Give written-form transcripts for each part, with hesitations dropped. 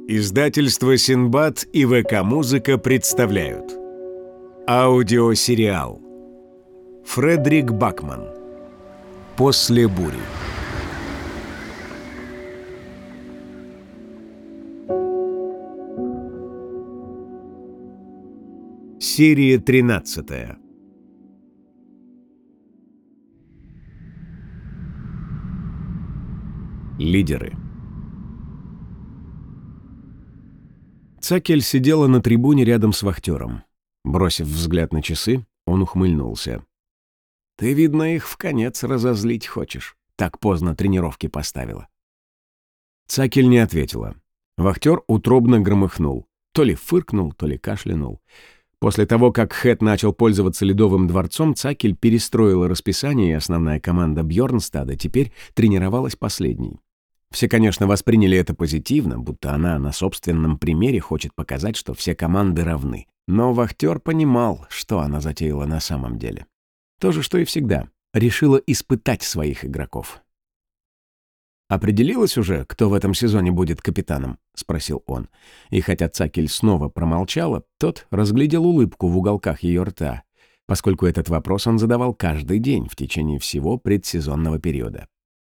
Издательство «Синбад» и ВК-музыка представляют аудиосериал Фредерик Бакман «После бури». Серия 13. Лидеры. Цакель сидела на трибуне рядом с вахтером. Бросив взгляд на часы, он ухмыльнулся. «Ты, видно, их вконец разозлить хочешь. Так поздно тренировки поставила». Цакель не ответила. Вахтер утробно громыхнул. То ли фыркнул, то ли кашлянул. После того, как Хэт начал пользоваться Ледовым дворцом, Цакель перестроила расписание, и основная команда Бьорнстада теперь тренировалась последней. Все, конечно, восприняли это позитивно, будто она на собственном примере хочет показать, что все команды равны. Но вахтер понимал, что она затеяла на самом деле. То же, что и всегда. Решила испытать своих игроков. «Определилась уже, кто в этом сезоне будет капитаном?» — спросил он. И хотя Цакель снова промолчала, тот разглядел улыбку в уголках ее рта, поскольку этот вопрос он задавал каждый день в течение всего предсезонного периода.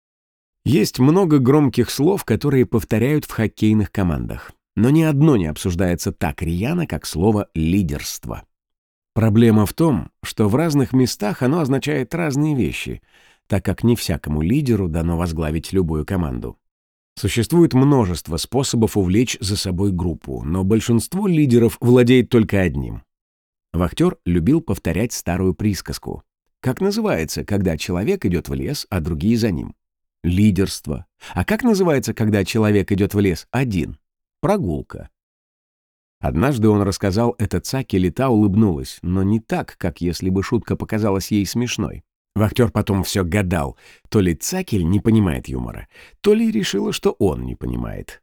Есть много громких слов, которые повторяют в хоккейных командах, но ни одно не обсуждается так рьяно, как слово «лидерство». Проблема в том, что в разных местах оно означает разные вещи, так как не всякому лидеру дано возглавить любую команду. Существует множество способов увлечь за собой группу, но большинство лидеров владеет только одним. Вахтер любил повторять старую присказку. Как называется, когда человек идет в лес, а другие за ним? Лидерство. А как называется, когда человек идет в лес один? Прогулка. Однажды он рассказал это Цакель, и та улыбнулась, но не так, как если бы шутка показалась ей смешной. Вахтер потом все гадал, то ли Цакель не понимает юмора, то ли решила, что он не понимает.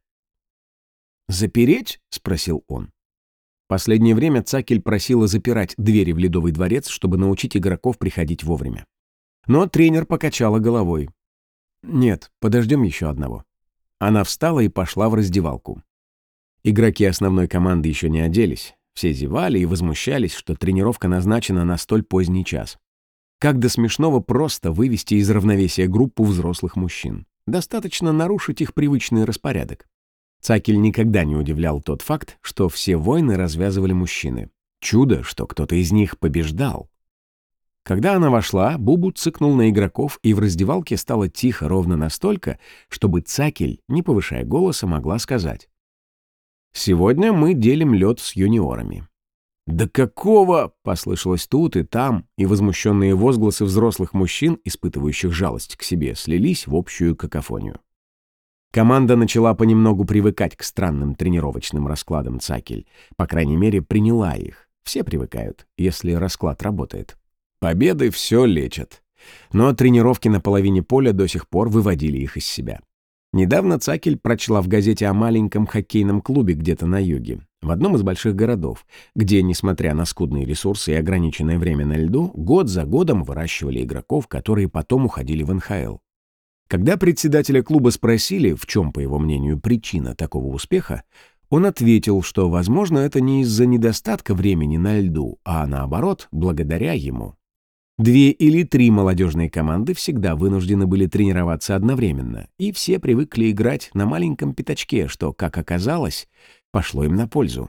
«Запереть?» — спросил он. Последнее время Цакель просила запирать двери в Ледовый дворец, чтобы научить игроков приходить вовремя. Но тренер покачала головой. «Нет, подождем еще одного». Она встала и пошла в раздевалку. Игроки основной команды еще не оделись. Все зевали и возмущались, что тренировка назначена на столь поздний час. Как до смешного просто вывести из равновесия группу взрослых мужчин. Достаточно нарушить их привычный распорядок. Цакель никогда не удивлял тот факт, что все войны развязывали мужчины. Чудо, что кто-то из них побеждал. Когда она вошла, Бубу цыкнул на игроков, и в раздевалке стало тихо ровно настолько, чтобы Цакель, не повышая голоса, могла сказать: «Сегодня мы делим лед с юниорами». «Да какого?» — послышалось тут и там, и возмущенные возгласы взрослых мужчин, испытывающих жалость к себе, слились в общую какофонию. Команда начала понемногу привыкать к странным тренировочным раскладам Цакель. По крайней мере, приняла их. Все привыкают, если расклад работает. Победы все лечат. Но тренировки на половине поля до сих пор выводили их из себя. Недавно Цакель прочла в газете о маленьком хоккейном клубе где-то на юге, в одном из больших городов, где, несмотря на скудные ресурсы и ограниченное время на льду, год за годом выращивали игроков, которые потом уходили в НХЛ. Когда председателя клуба спросили, в чем, по его мнению, причина такого успеха, он ответил, что, возможно, это не из-за недостатка времени на льду, а наоборот, благодаря ему. 2 или 3 молодежные команды всегда вынуждены были тренироваться одновременно, и все привыкли играть на маленьком пятачке, что, как оказалось, пошло им на пользу.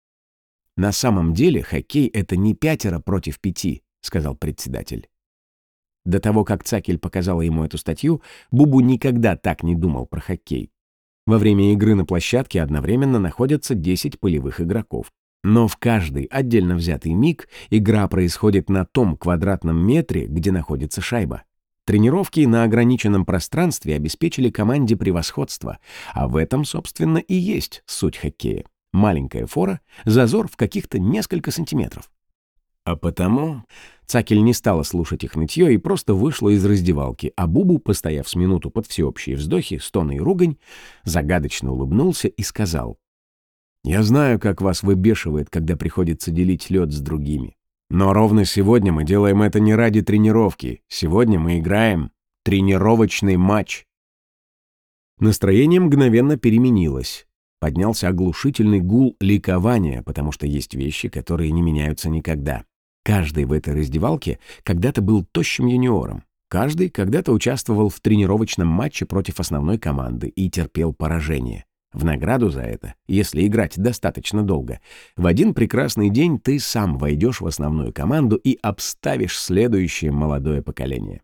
«На самом деле хоккей — это не 5 против 5», — сказал председатель. До того, как Цакель показала ему эту статью, Бубу никогда так не думал про хоккей. Во время игры на площадке одновременно находятся 10 полевых игроков. Но в каждый отдельно взятый миг игра происходит на том квадратном метре, где находится шайба. Тренировки на ограниченном пространстве обеспечили команде превосходство, а в этом, собственно, и есть суть хоккея. Маленькая фора, зазор в каких-то несколько сантиметров. А потому Цакель не стала слушать их нытье и просто вышла из раздевалки, а Бубу, постояв с минуту под всеобщие вздохи, стоны и ругань, загадочно улыбнулся и сказал: «Я знаю, как вас выбешивает, когда приходится делить лед с другими. Но ровно сегодня мы делаем это не ради тренировки. Сегодня мы играем тренировочный матч». Настроение мгновенно переменилось. Поднялся оглушительный гул ликования, потому что есть вещи, которые не меняются никогда. Каждый в этой раздевалке когда-то был тощим юниором. Каждый когда-то участвовал в тренировочном матче против основной команды и терпел поражение. В награду за это, если играть достаточно долго, в один прекрасный день ты сам войдешь в основную команду и обставишь следующее молодое поколение.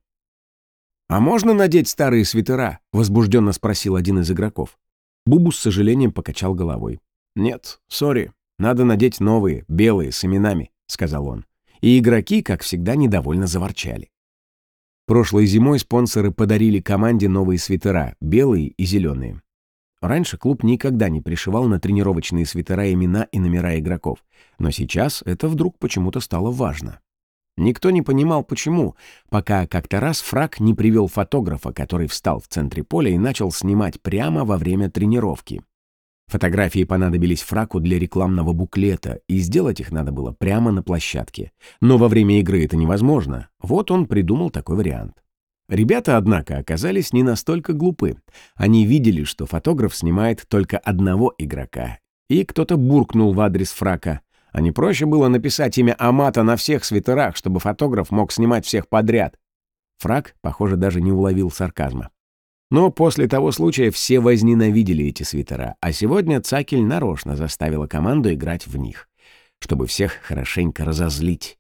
«А можно надеть старые свитера?» — возбужденно спросил один из игроков. Бубу с сожалением покачал головой. «Нет, сори, надо надеть новые, белые, с именами», — сказал он. И игроки, как всегда, недовольно заворчали. Прошлой зимой спонсоры подарили команде новые свитера, белые и зеленые. Раньше клуб никогда не пришивал на тренировочные свитера имена и номера игроков, но сейчас это вдруг почему-то стало важно. Никто не понимал, почему, пока как-то раз Фрак не привел фотографа, который встал в центре поля и начал снимать прямо во время тренировки. Фотографии понадобились Фраку для рекламного буклета, и сделать их надо было прямо на площадке. Но во время игры это невозможно. Вот он придумал такой вариант. Ребята, однако, оказались не настолько глупы. Они видели, что фотограф снимает только одного игрока. И кто-то буркнул в адрес Фрака: а не проще было написать имя Амата на всех свитерах, чтобы фотограф мог снимать всех подряд? Фрак, похоже, даже не уловил сарказма. Но после того случая все возненавидели эти свитера, а сегодня Цакель нарочно заставила команду играть в них, чтобы всех хорошенько разозлить.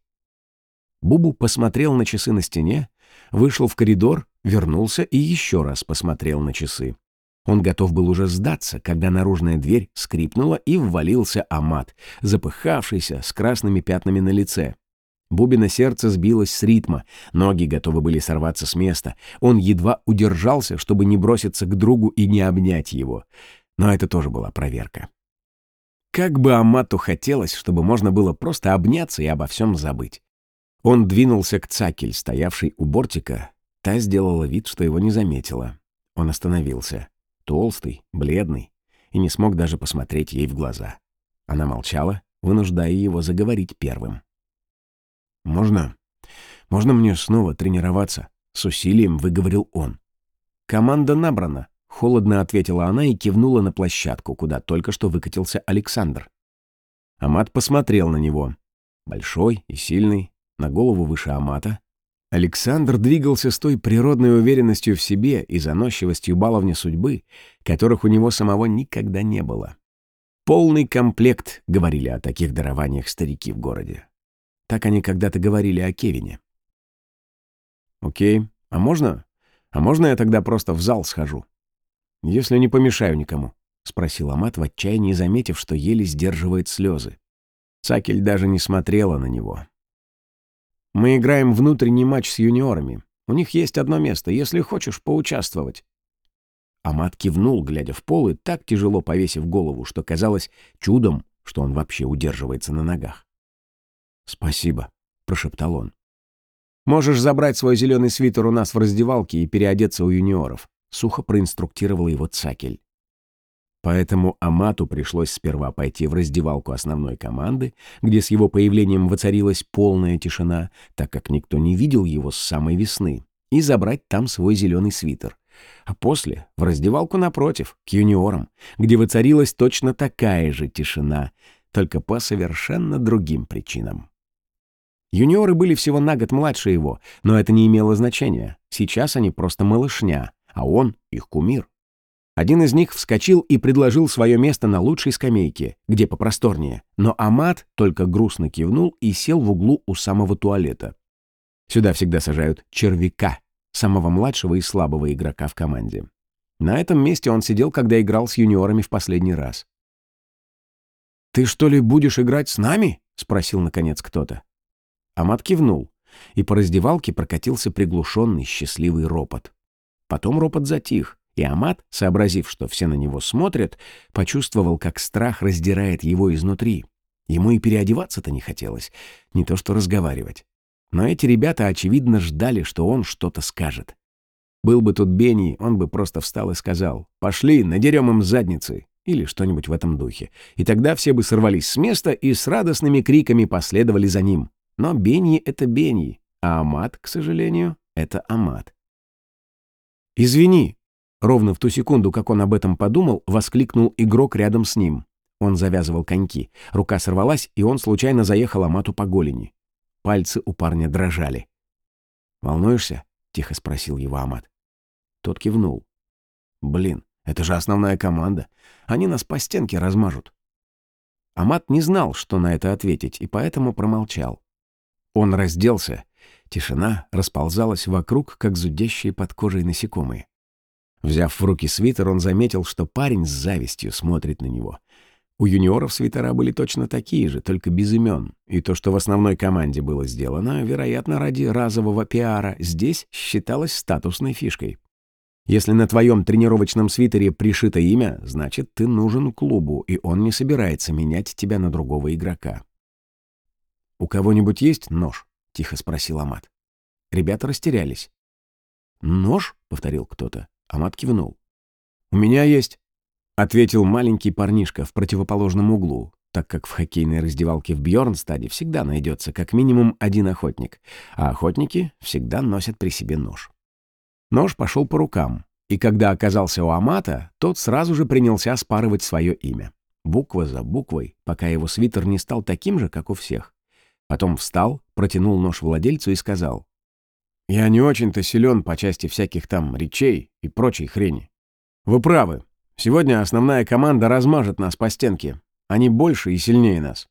Бубу посмотрел на часы на стене, вышел в коридор, вернулся и еще раз посмотрел на часы. Он готов был уже сдаться, когда наружная дверь скрипнула и ввалился Амат, запыхавшийся, с красными пятнами на лице. Бубино сердце сбилось с ритма, ноги готовы были сорваться с места. Он едва удержался, чтобы не броситься к другу и не обнять его. Но это тоже была проверка. Как бы Амату хотелось, чтобы можно было просто обняться и обо всем забыть. Он двинулся к Цакель, стоявшей у бортика. Та сделала вид, что его не заметила. Он остановился. Толстый, бледный, и не смог даже посмотреть ей в глаза. Она молчала, вынуждая его заговорить первым. «Можно мне снова тренироваться?» — с усилием выговорил он. «Команда набрана», — холодно ответила она и кивнула на площадку, куда только что выкатился Александр. Амат посмотрел на него. Большой и сильный, на голову выше Амата. Александр двигался с той природной уверенностью в себе и заносчивостью баловня судьбы, которых у него самого никогда не было. «Полный комплект», — говорили о таких дарованиях старики в городе. Так они когда-то говорили о Кевине. «Окей, а можно я тогда просто в зал схожу? Если не помешаю никому», — спросил Амат в отчаянии, заметив, что еле сдерживает слезы. Цакель даже не смотрела на него. «Мы играем внутренний матч с юниорами. У них есть одно место, если хочешь поучаствовать». Амат кивнул, глядя в пол, и так тяжело повесив голову, что казалось чудом, что он вообще удерживается на ногах. «Спасибо», — прошептал он. «Можешь забрать свой зеленый свитер у нас в раздевалке и переодеться у юниоров», — сухо проинструктировал его Цакель. Поэтому Амату пришлось сперва пойти в раздевалку основной команды, где с его появлением воцарилась полная тишина, так как никто не видел его с самой весны, и забрать там свой зеленый свитер. А после в раздевалку напротив, к юниорам, где воцарилась точно такая же тишина, только по совершенно другим причинам. Юниоры были всего на год младше его, но это не имело значения. Сейчас они просто малышня, а он их кумир. Один из них вскочил и предложил свое место на лучшей скамейке, где попросторнее, но Амат только грустно кивнул и сел в углу у самого туалета. Сюда всегда сажают червяка, самого младшего и слабого игрока в команде. На этом месте он сидел, когда играл с юниорами в последний раз. «Ты что ли будешь играть с нами?» — спросил наконец кто-то. Амат кивнул, и по раздевалке прокатился приглушенный счастливый ропот. Потом ропот затих, и Амат, сообразив, что все на него смотрят, почувствовал, как страх раздирает его изнутри. Ему и переодеваться-то не хотелось, не то что разговаривать. Но эти ребята, очевидно, ждали, что он что-то скажет. Был бы тут Бенни, он бы просто встал и сказал: «Пошли, надерем им задницы», или что-нибудь в этом духе. И тогда все бы сорвались с места и с радостными криками последовали за ним. Но Бенни — это Бенни, а Амат, к сожалению, это Амат. «Извини», Ровно в ту секунду, как он об этом подумал, воскликнул игрок рядом с ним. Он завязывал коньки. Рука сорвалась, и он случайно заехал Амату по голени. Пальцы у парня дрожали. «Волнуешься?» — тихо спросил его Амат. Тот кивнул. «Блин, это же основная команда. Они нас по стенке размажут». Амат не знал, что на это ответить, и поэтому промолчал. Он разделся. Тишина расползалась вокруг, как зудящие под кожей насекомые. Взяв в руки свитер, он заметил, что парень с завистью смотрит на него. У юниоров свитера были точно такие же, только без имен. И то, что в основной команде было сделано, вероятно, ради разового пиара, здесь считалось статусной фишкой. Если на твоем тренировочном свитере пришито имя, значит, ты нужен клубу, и он не собирается менять тебя на другого игрока. «У кого-нибудь есть нож?» — тихо спросил Амат. Ребята растерялись. «Нож?» — повторил кто-то. Амат кивнул. «У меня есть», — ответил маленький парнишка в противоположном углу, так как в хоккейной раздевалке в Бьорнстаде всегда найдется как минимум один охотник, а охотники всегда носят при себе нож. Нож пошел по рукам, и когда оказался у Амата, тот сразу же принялся спарывать свое имя. Буква за буквой, пока его свитер не стал таким же, как у всех. Потом встал, протянул нож владельцу и сказал: «Я не очень-то силен по части всяких там речей и прочей хрени. Вы правы. Сегодня основная команда размажет нас по стенке. Они больше и сильнее нас».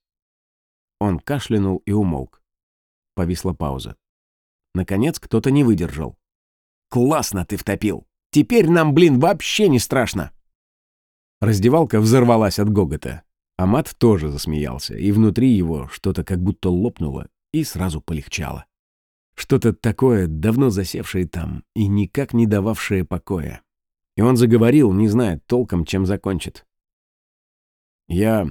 Он кашлянул и умолк. Повисла пауза. Наконец кто-то не выдержал. «Классно ты втопил! Теперь нам, блин, вообще не страшно!» Раздевалка взорвалась от гогота. Амат тоже засмеялся, и внутри его что-то как будто лопнуло и сразу полегчало. Что-то такое, давно засевшее там и никак не дававшее покоя. И он заговорил, не зная толком, чем закончит. Я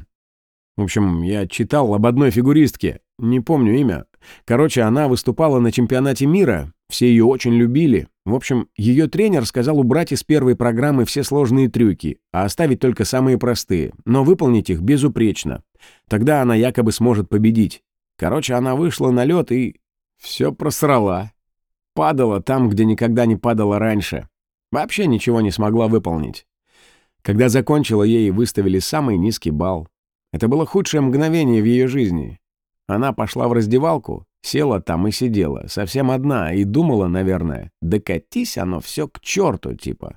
читал об одной фигуристке, не помню имя. Короче, она выступала на чемпионате мира, все ее очень любили. В общем, ее тренер сказал убрать из первой программы все сложные трюки, а оставить только самые простые, но выполнить их безупречно. Тогда она якобы сможет победить. Короче, она вышла на лед и все просрала. Падала там, где никогда не падала раньше. Вообще ничего не смогла выполнить. Когда закончила, ей выставили самый низкий балл. Это было худшее мгновение в ее жизни. Она пошла в раздевалку, села там и сидела, совсем одна, и думала, наверное, докатись оно все к черту, типа.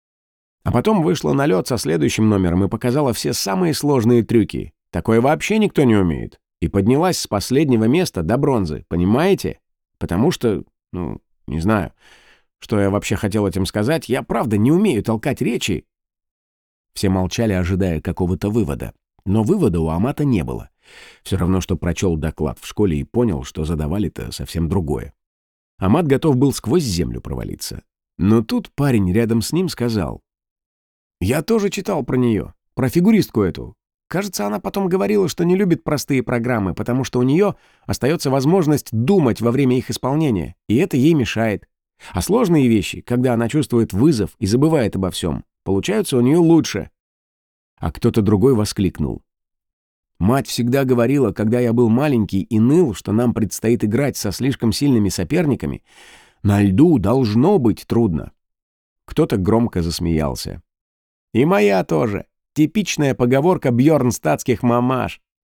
А потом вышла на лед со следующим номером и показала все самые сложные трюки. Такое вообще никто не умеет. И поднялась с последнего места до бронзы, понимаете? Потому что, не знаю, что я вообще хотел этим сказать, я правда не умею толкать речи. Все молчали, ожидая какого-то вывода. Но вывода у Амата не было. Все равно, что прочел доклад в школе и понял, что задавали-то совсем другое. Амат готов был сквозь землю провалиться. Но тут парень рядом с ним сказал: «Я тоже читал про нее, про фигуристку эту. Кажется, она потом говорила, что не любит простые программы, потому что у нее остается возможность думать во время их исполнения, и это ей мешает. А сложные вещи, когда она чувствует вызов и забывает обо всем, получаются у нее лучше». А кто-то другой воскликнул: «Мать всегда говорила, когда я был маленький и ныл, что нам предстоит играть со слишком сильными соперниками, на льду должно быть трудно». Кто-то громко засмеялся. «И моя тоже. Типичная поговорка бьорнстадских мамаш».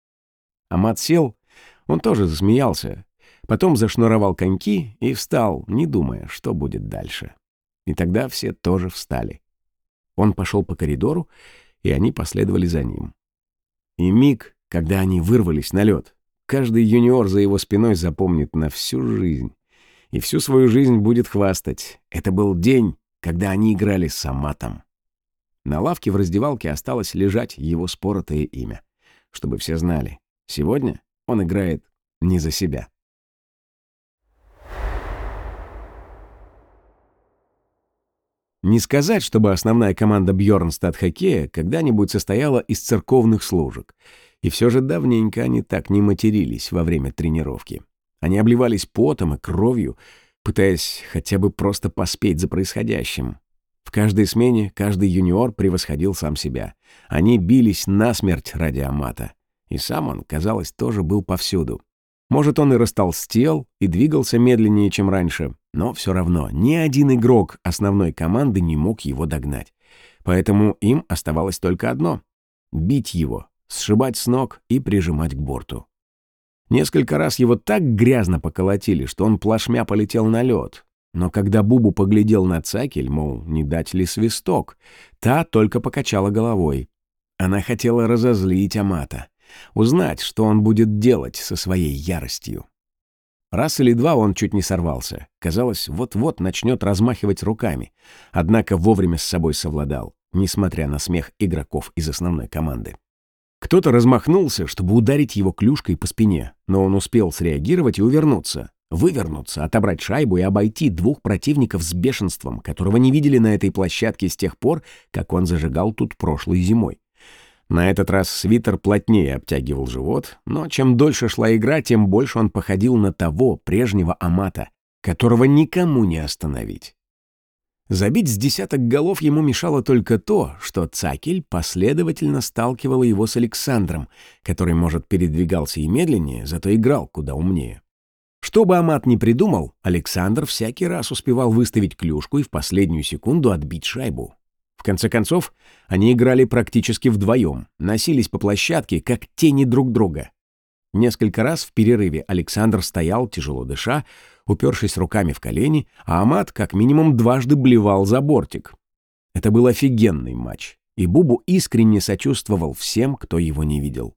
Амат сел, он тоже засмеялся. Потом зашнуровал коньки и встал, не думая, что будет дальше. И тогда все тоже встали. Он пошел по коридору, и они последовали за ним. И миг, когда они вырвались на лед, каждый юниор за его спиной запомнит на всю жизнь. И всю свою жизнь будет хвастать. Это был день, когда они играли с Аматом. На лавке в раздевалке осталось лежать его споротое имя. Чтобы все знали, сегодня он играет не за себя. Не сказать, чтобы основная команда Бьорнстад-хоккея когда-нибудь состояла из церковных служек. И все же давненько они так не матерились во время тренировки. Они обливались потом и кровью, пытаясь хотя бы просто поспеть за происходящим. В каждой смене каждый юниор превосходил сам себя. Они бились насмерть ради Амата. И сам он, казалось, тоже был повсюду. Может, он и растолстел, и двигался медленнее, чем раньше, но все равно ни один игрок основной команды не мог его догнать. Поэтому им оставалось только одно — бить его, сшибать с ног и прижимать к борту. Несколько раз его так грязно поколотили, что он плашмя полетел на лед. Но когда Бубу поглядел на Цакель, мол, не дать ли свисток, та только покачала головой. Она хотела разозлить Амата, узнать, что он будет делать со своей яростью. Раз или два он чуть не сорвался. Казалось, вот-вот начнет размахивать руками. Однако вовремя с собой совладал, несмотря на смех игроков из основной команды. Кто-то размахнулся, чтобы ударить его клюшкой по спине, но он успел среагировать и вывернуться, отобрать шайбу и обойти двух противников с бешенством, которого не видели на этой площадке с тех пор, как он зажигал тут прошлой зимой. На этот раз свитер плотнее обтягивал живот, но чем дольше шла игра, тем больше он походил на того прежнего Амата, которого никому не остановить. Забить с десяток голов ему мешало только то, что Цакель последовательно сталкивала его с Александром, который, может, передвигался и медленнее, зато играл куда умнее. Что бы Амат ни придумал, Александр всякий раз успевал выставить клюшку и в последнюю секунду отбить шайбу. В конце концов, они играли практически вдвоем, носились по площадке, как тени друг друга. Несколько раз в перерыве Александр стоял, тяжело дыша, упершись руками в колени, а Амат как минимум дважды блевал за бортик. Это был офигенный матч, и Бубу искренне сочувствовал всем, кто его не видел.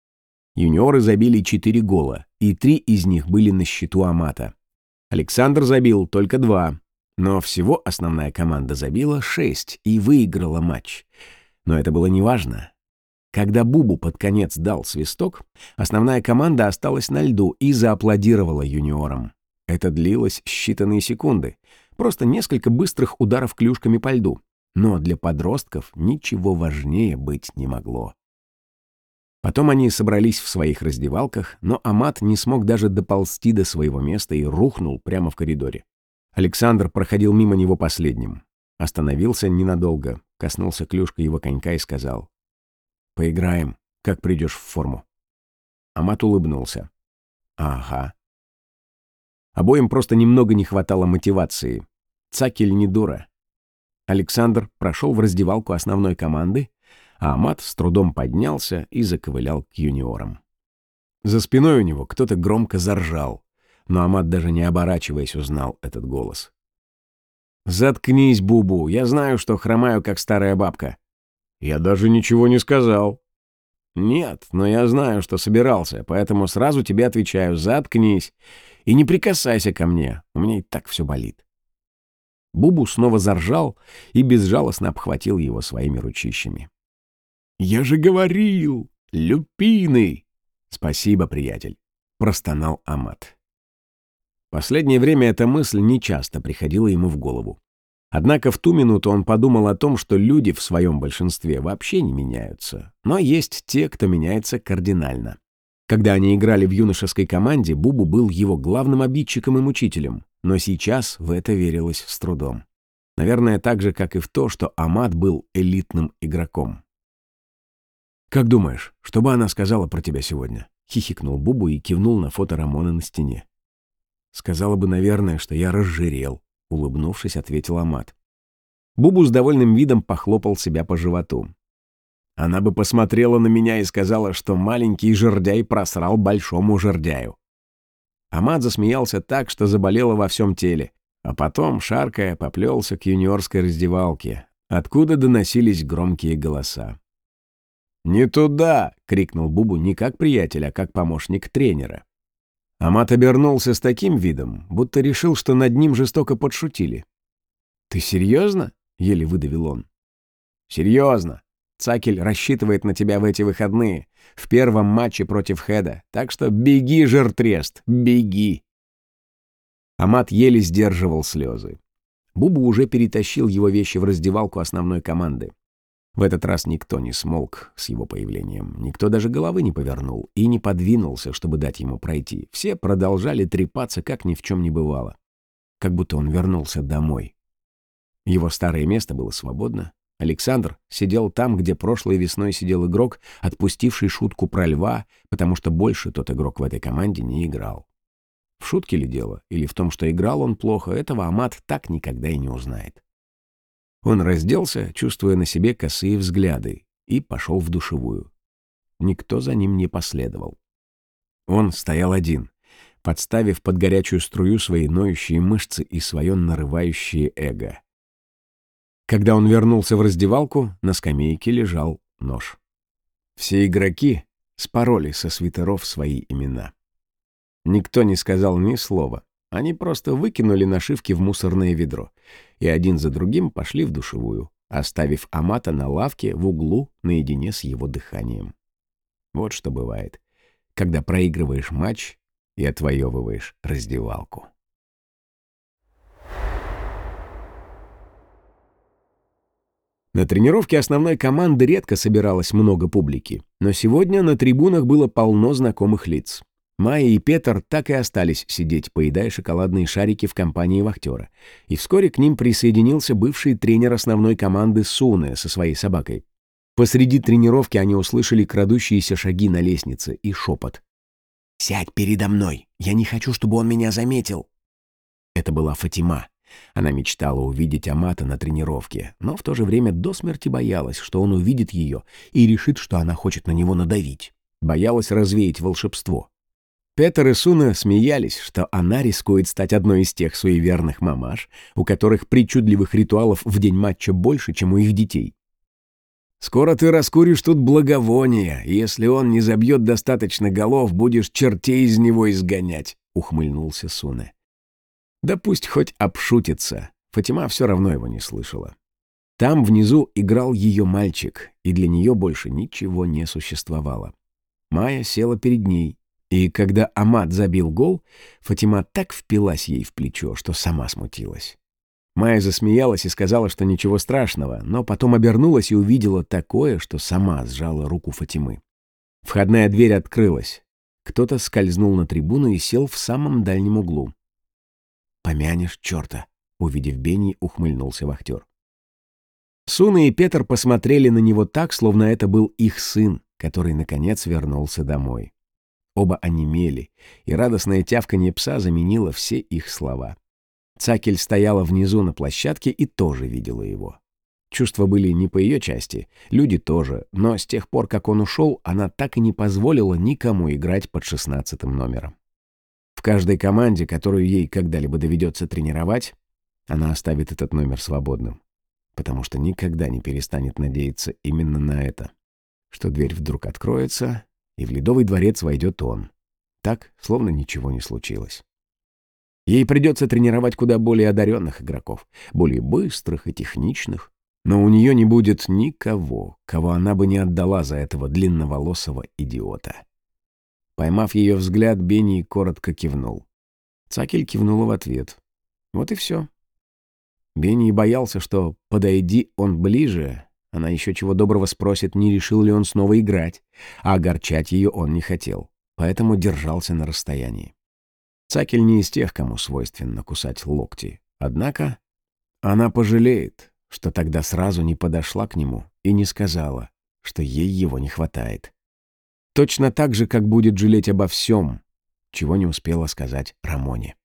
Юниоры забили 4 гола, и 3 из них были на счету Амата. Александр забил только 2, но всего основная команда забила 6 и выиграла матч. Но это было неважно. Когда Бубу под конец дал свисток, основная команда осталась на льду и зааплодировала юниорам. Это длилось считанные секунды, просто несколько быстрых ударов клюшками по льду. Но для подростков ничего важнее быть не могло. Потом они собрались в своих раздевалках, но Амат не смог даже доползти до своего места и рухнул прямо в коридоре. Александр проходил мимо него последним. Остановился ненадолго, коснулся клюшкой его конька и сказал: «Поиграем, как придешь в форму». Амат улыбнулся. «Ага». Обоим просто немного не хватало мотивации. Цакель не дура. Александр прошел в раздевалку основной команды, а Амат с трудом поднялся и заковылял к юниорам. За спиной у него кто-то громко заржал, но Амат, даже не оборачиваясь, узнал этот голос. «Заткнись, Бубу, я знаю, что хромаю, как старая бабка». «Я даже ничего не сказал». «Нет, но я знаю, что собирался, поэтому сразу тебе отвечаю: заткнись и не прикасайся ко мне, у меня и так все болит». Бубу снова заржал и безжалостно обхватил его своими ручищами. «Я же говорил, люпины!» «Спасибо, приятель», — простонал Амат. Последнее время эта мысль нечасто приходила ему в голову. Однако в ту минуту он подумал о том, что люди в своем большинстве вообще не меняются, но есть те, кто меняется кардинально. Когда они играли в юношеской команде, Бубу был его главным обидчиком и мучителем, но сейчас в это верилось с трудом. Наверное, так же, как и в то, что Амат был элитным игроком. «Как думаешь, что бы она сказала про тебя сегодня?» — хихикнул Бубу и кивнул на фото Рамона на стене. «Сказала бы, наверное, что я разжирел», — улыбнувшись, ответил Амат. Бубу с довольным видом похлопал себя по животу. «Она бы посмотрела на меня и сказала, что маленький жердяй просрал большому жердяю». Амат засмеялся так, что заболело во всем теле, а потом, шаркая, поплелся к юниорской раздевалке, откуда доносились громкие голоса. «Не туда!» — крикнул Бубу не как приятель, а как помощник тренера. Амат обернулся с таким видом, будто решил, что над ним жестоко подшутили. «Ты серьезно?» — еле выдавил он. «Серьезно. Цакель рассчитывает на тебя в эти выходные, в первом матче против Хеда, так что беги, жиртрест, беги!» Амат еле сдерживал слезы. Бубу уже перетащил его вещи в раздевалку основной команды. В этот раз никто не смолк с его появлением, никто даже головы не повернул и не подвинулся, чтобы дать ему пройти. Все продолжали трепаться, как ни в чем не бывало. Как будто он вернулся домой. Его старое место было свободно, Александр сидел там, где прошлой весной сидел игрок, отпустивший шутку про льва, потому что больше тот игрок в этой команде не играл. В шутке ли дело, или в том, что играл он плохо, этого Амат так никогда и не узнает. Он разделся, чувствуя на себе косые взгляды, и пошел в душевую. Никто за ним не последовал. Он стоял один, подставив под горячую струю свои ноющие мышцы и свое нарывающее эго. Когда он вернулся в раздевалку, на скамейке лежал нож. Все игроки спороли со свитеров свои имена. Никто не сказал ни слова. Они просто выкинули нашивки в мусорное ведро и один за другим пошли в душевую, оставив Амата на лавке в углу наедине с его дыханием. Вот что бывает, когда проигрываешь матч и отвоевываешь раздевалку. На тренировке основной команды редко собиралось много публики, но сегодня на трибунах было полно знакомых лиц. Майя и Петр так и остались сидеть, поедая шоколадные шарики в компании вахтера, и вскоре к ним присоединился бывший тренер основной команды Суне со своей собакой. Посреди тренировки они услышали крадущиеся шаги на лестнице и шепот. «Сядь передо мной! Я не хочу, чтобы он меня заметил!» Это была Фатима. Она мечтала увидеть Амата на тренировке, но в то же время до смерти боялась, что он увидит ее и решит, что она хочет на него надавить. Боялась развеять волшебство. Петр и Суна смеялись, что она рискует стать одной из тех суеверных мамаш, у которых причудливых ритуалов в день матча больше, чем у их детей. «Скоро ты раскуришь тут благовония, и если он не забьет достаточно голов, будешь чертей из него изгонять», — ухмыльнулся Суна. Да пусть хоть обшутится, Фатима все равно его не слышала. Там внизу играл ее мальчик, и для нее больше ничего не существовало. Майя села перед ней, и когда Амат забил гол, Фатима так впилась ей в плечо, что сама смутилась. Майя засмеялась и сказала, что ничего страшного, но потом обернулась и увидела такое, что сама сжала руку Фатимы. Входная дверь открылась. Кто-то скользнул на трибуну и сел в самом дальнем углу. «Помянешь черта», — увидев Бенни, ухмыльнулся вахтер. Суна и Петр посмотрели на него так, словно это был их сын, который, наконец, вернулся домой. Оба онемели, и радостное тявканье пса заменило все их слова. Цакель стояла внизу на площадке и тоже видела его. Чувства были не по ее части, люди тоже, но с тех пор, как он ушел, она так и не позволила никому играть под 16-м номером. В каждой команде, которую ей когда-либо доведется тренировать, она оставит этот номер свободным, потому что никогда не перестанет надеяться именно на это, что дверь вдруг откроется, и в Ледовый дворец войдет он. Так, словно ничего не случилось. Ей придется тренировать куда более одаренных игроков, более быстрых и техничных, но у нее не будет никого, кого она бы не отдала за этого длинноволосого идиота. Поймав ее взгляд, Бенни коротко кивнул. Цакель кивнула в ответ. Вот и все. Бенни боялся, что, подойди он ближе, она еще чего доброго спросит, не решил ли он снова играть, а огорчать ее он не хотел, поэтому держался на расстоянии. Цакель не из тех, кому свойственно кусать локти. Однако она пожалеет, что тогда сразу не подошла к нему и не сказала, что ей его не хватает. Точно так же, как будет жалеть обо всем, чего не успела сказать Рамоне.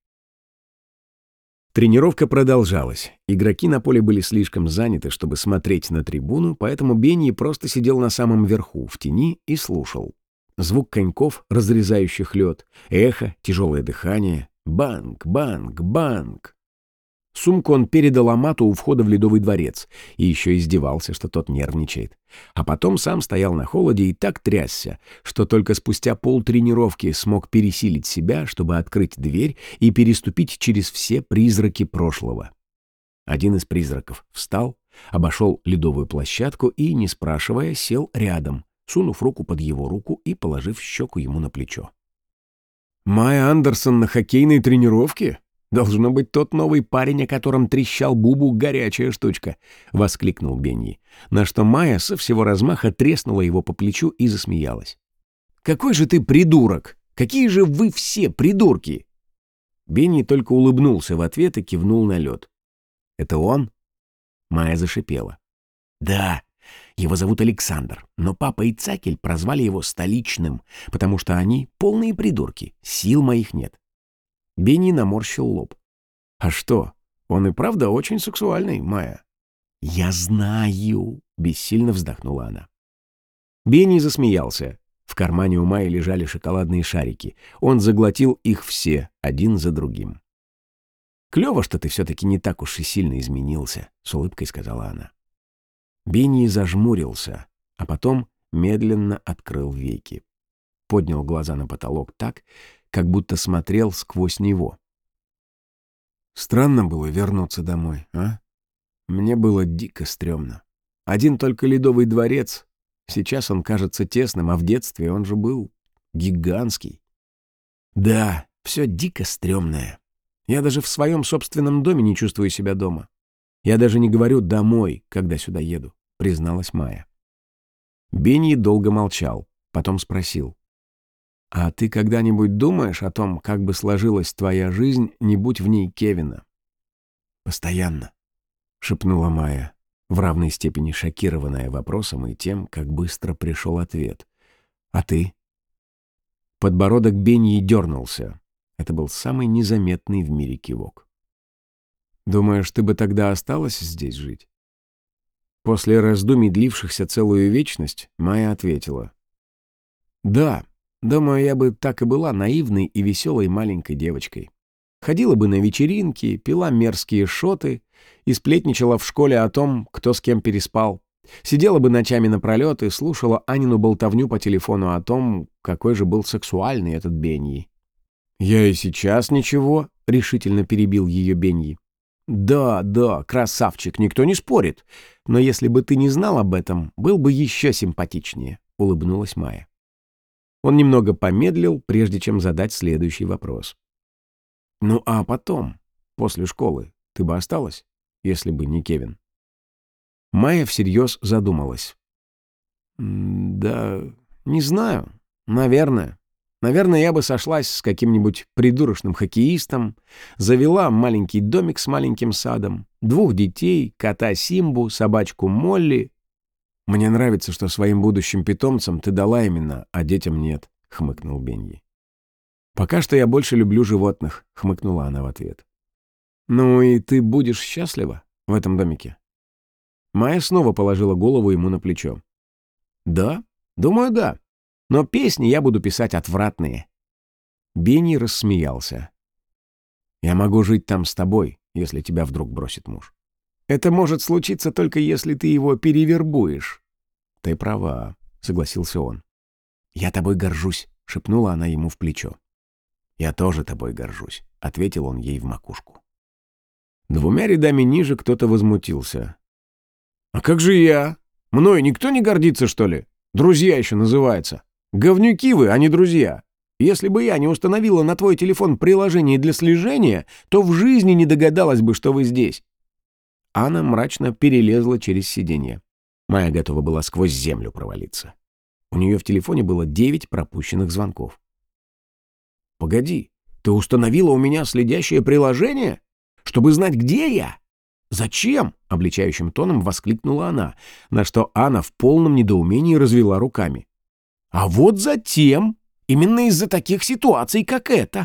Тренировка продолжалась. Игроки на поле были слишком заняты, чтобы смотреть на трибуну, поэтому Бенни просто сидел на самом верху, в тени, и слушал. Звук коньков, разрезающих лед, эхо, тяжелое дыхание. Банг, банг, банг. Сумку он передал Амату у входа в Ледовый дворец и еще издевался, что тот нервничает. А потом сам стоял на холоде и так трясся, что только спустя полтренировки смог пересилить себя, чтобы открыть дверь и переступить через все призраки прошлого. Один из призраков встал, обошел ледовую площадку и, не спрашивая, сел рядом, сунув руку под его руку и положив щеку ему на плечо. «Майя Андерсон на хоккейной тренировке? Должно быть, тот новый парень, о котором трещал Бубу, горячая штучка», — воскликнул Бенни, на что Майя со всего размаха треснула его по плечу и засмеялась. «Какой же ты придурок! Какие же вы все придурки!» Бенни только улыбнулся в ответ и кивнул на лед. «Это он?» Майя зашипела. Да, его зовут Александр, но папа и Цакель прозвали его Столичным, потому что они полные придурки, сил моих нет. Бенни наморщил лоб. А что, он и правда очень сексуальный, Майя. Я знаю, бессильно вздохнула она. Бенни засмеялся. В кармане у Майи лежали шоколадные шарики. Он заглотил их все, один за другим. «Клёво, что ты все-таки не так уж и сильно изменился», — с улыбкой сказала она. Бенни зажмурился, а потом медленно открыл веки. Поднял глаза на потолок так, как будто смотрел сквозь него. Странно было вернуться домой, а? Мне было дико стрёмно. Один только Ледовый дворец. Сейчас он кажется тесным, а в детстве он же был гигантский. Да, все дико стрёмное. Я даже в своем собственном доме не чувствую себя дома. Я даже не говорю «домой», когда сюда еду, призналась Майя. Бенни долго молчал, потом спросил. «А ты когда-нибудь думаешь о том, как бы сложилась твоя жизнь, не будь в ней Кевина?» «Постоянно», — шепнула Майя, в равной степени шокированная вопросом и тем, как быстро пришел ответ. «А ты?» Подбородок Бенни дернулся. Это был самый незаметный в мире кивок. «Думаешь, ты бы тогда осталась здесь жить?» После раздумий, длившихся целую вечность, Майя ответила. «Да, думаю, я бы так и была наивной и веселой маленькой девочкой. Ходила бы на вечеринки, пила мерзкие шоты и сплетничала в школе о том, кто с кем переспал. Сидела бы ночами напролет и слушала Анину болтовню по телефону о том, какой же был сексуальный этот Беньи». «Я и сейчас ничего», — решительно перебил ее Беньи. «Да, красавчик, никто не спорит. Но если бы ты не знал об этом, был бы еще симпатичнее», — улыбнулась Майя. Он немного помедлил, прежде чем задать следующий вопрос. «Ну а потом, после школы, ты бы осталась, если бы не Кевин?» Майя всерьез задумалась. «Да, не знаю. Наверное. Наверное, я бы сошлась с каким-нибудь придурочным хоккеистом, завела маленький домик с маленьким садом, 2 детей, кота Симбу, собачку Молли. Мне нравится, что своим будущим питомцам ты дала имена, а детям нет», — хмыкнул Беньи. «Пока что я больше люблю животных», — хмыкнула она в ответ. «Ну и ты будешь счастлива в этом домике?» Майя снова положила голову ему на плечо. «Да, думаю, да. Но песни я буду писать отвратные». Бенни рассмеялся. «Я могу жить там с тобой, если тебя вдруг бросит муж. Это может случиться только если ты его перевербуешь». «Ты права», — согласился он. «Я тобой горжусь», — шепнула она ему в плечо. «Я тоже тобой горжусь», — ответил он ей в макушку. 2 рядами ниже кто-то возмутился. «А как же я? Мной никто не гордится, что ли? Друзья еще называется. Говнюки вы, а не друзья. Если бы я не установила на твой телефон приложение для слежения, то в жизни не догадалась бы, что вы здесь». Анна мрачно перелезла через сиденье. Майя готова была сквозь землю провалиться. У нее в телефоне было 9 пропущенных звонков. «Погоди, ты установила у меня следящее приложение? Чтобы знать, где я? Зачем?» — обличающим тоном воскликнула она, на что Анна в полном недоумении развела руками. «А вот затем, именно из-за таких ситуаций, как эта».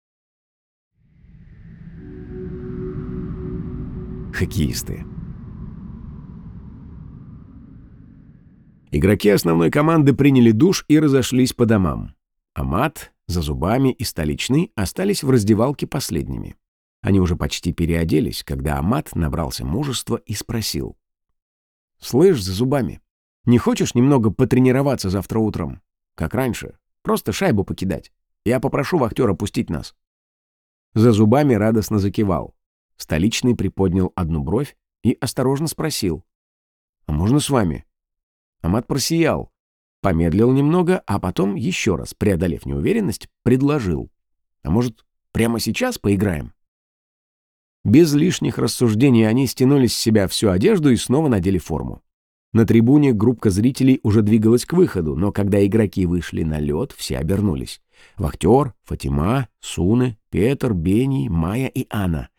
Хоккеисты. Игроки основной команды приняли душ и разошлись по домам. Амат, Зазубами и Столичный остались в раздевалке последними. Они уже почти переоделись, когда Амат набрался мужества и спросил. «Слышь, Зазубами, не хочешь немного потренироваться завтра утром? Как раньше, просто шайбу покидать. Я попрошу вахтера пустить нас». Зазубами радостно закивал. Столичный приподнял одну бровь и осторожно спросил. «А можно с вами?» Амат просиял, помедлил немного, а потом, еще раз преодолев неуверенность, предложил. «А может, прямо сейчас поиграем?» Без лишних рассуждений они стянули с себя всю одежду и снова надели форму. На трибуне группка зрителей уже двигалась к выходу, но когда игроки вышли на лед, все обернулись. Вахтер, Фатима, Суны, Петр, Бенни, Майя и Анна.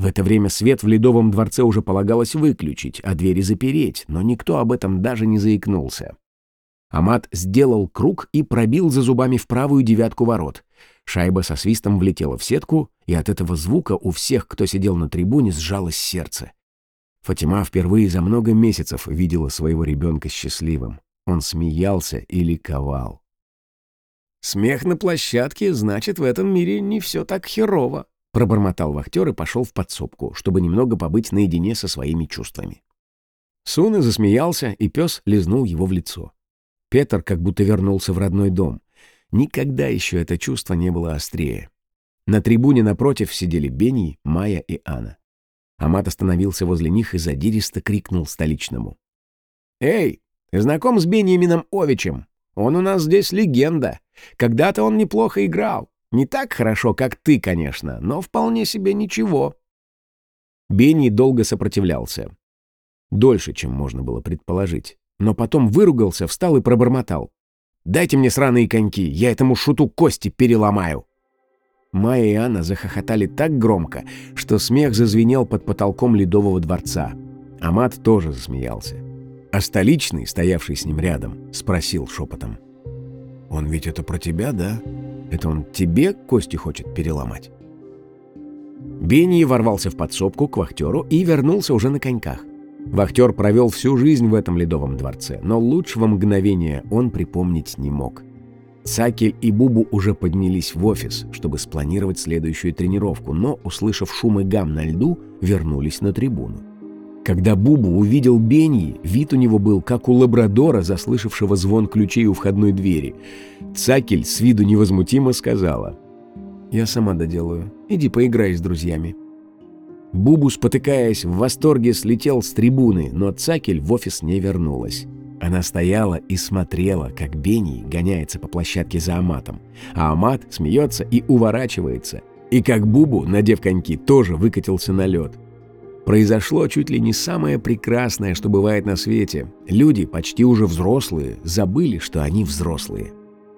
В это время свет в Ледовом дворце уже полагалось выключить, а двери запереть, но никто об этом даже не заикнулся. Амат сделал круг и пробил за зубами в правую девятку ворот. Шайба со свистом влетела в сетку, и от этого звука у всех, кто сидел на трибуне, сжалось сердце. Фатима впервые за много месяцев видела своего ребенка счастливым. Он смеялся и ликовал. «Смех на площадке, значит, в этом мире не все так херово», — пробормотал вахтер и пошел в подсобку, чтобы немного побыть наедине со своими чувствами. Суны засмеялся, и пес лизнул его в лицо. Петр как будто вернулся в родной дом. Никогда еще это чувство не было острее. На трибуне напротив сидели Бенни, Майя и Анна. Амат остановился возле них и задиристо крикнул столичному: «Эй, ты знаком с Беньямином Овичем? Он у нас здесь легенда. Когда-то он неплохо играл. Не так хорошо, как ты, конечно, но вполне себе ничего». Бенни долго сопротивлялся. Дольше, чем можно было предположить. Но потом выругался, встал и пробормотал: «Дайте мне сраные коньки, я этому шуту кости переломаю». Майя и Анна захохотали так громко, что смех зазвенел под потолком Ледового дворца. Амат тоже засмеялся. А столичный, стоявший с ним рядом, спросил шепотом: «Он ведь это про тебя, да? Это он тебе кости хочет переломать?» Бенни ворвался в подсобку к вахтеру и вернулся уже на коньках. Вахтер провел всю жизнь в этом Ледовом дворце, но лучшего мгновения он припомнить не мог. Цакель и Бубу уже поднялись в офис, чтобы спланировать следующую тренировку, но, услышав шум и гам на льду, вернулись на трибуну. Когда Бубу увидел Беньи, вид у него был как у лабрадора, заслышавшего звон ключей у входной двери. Цакель с виду невозмутимо сказала: «Я сама доделаю. Иди поиграй с друзьями». Бубу, спотыкаясь, в восторге слетел с трибуны, но Цакель в офис не вернулась. Она стояла и смотрела, как Беньи гоняется по площадке за Аматом, а Амат смеется и уворачивается, и как Бубу, надев коньки, тоже выкатился на лед. Произошло чуть ли не самое прекрасное, что бывает на свете. Люди, почти уже взрослые, забыли, что они взрослые.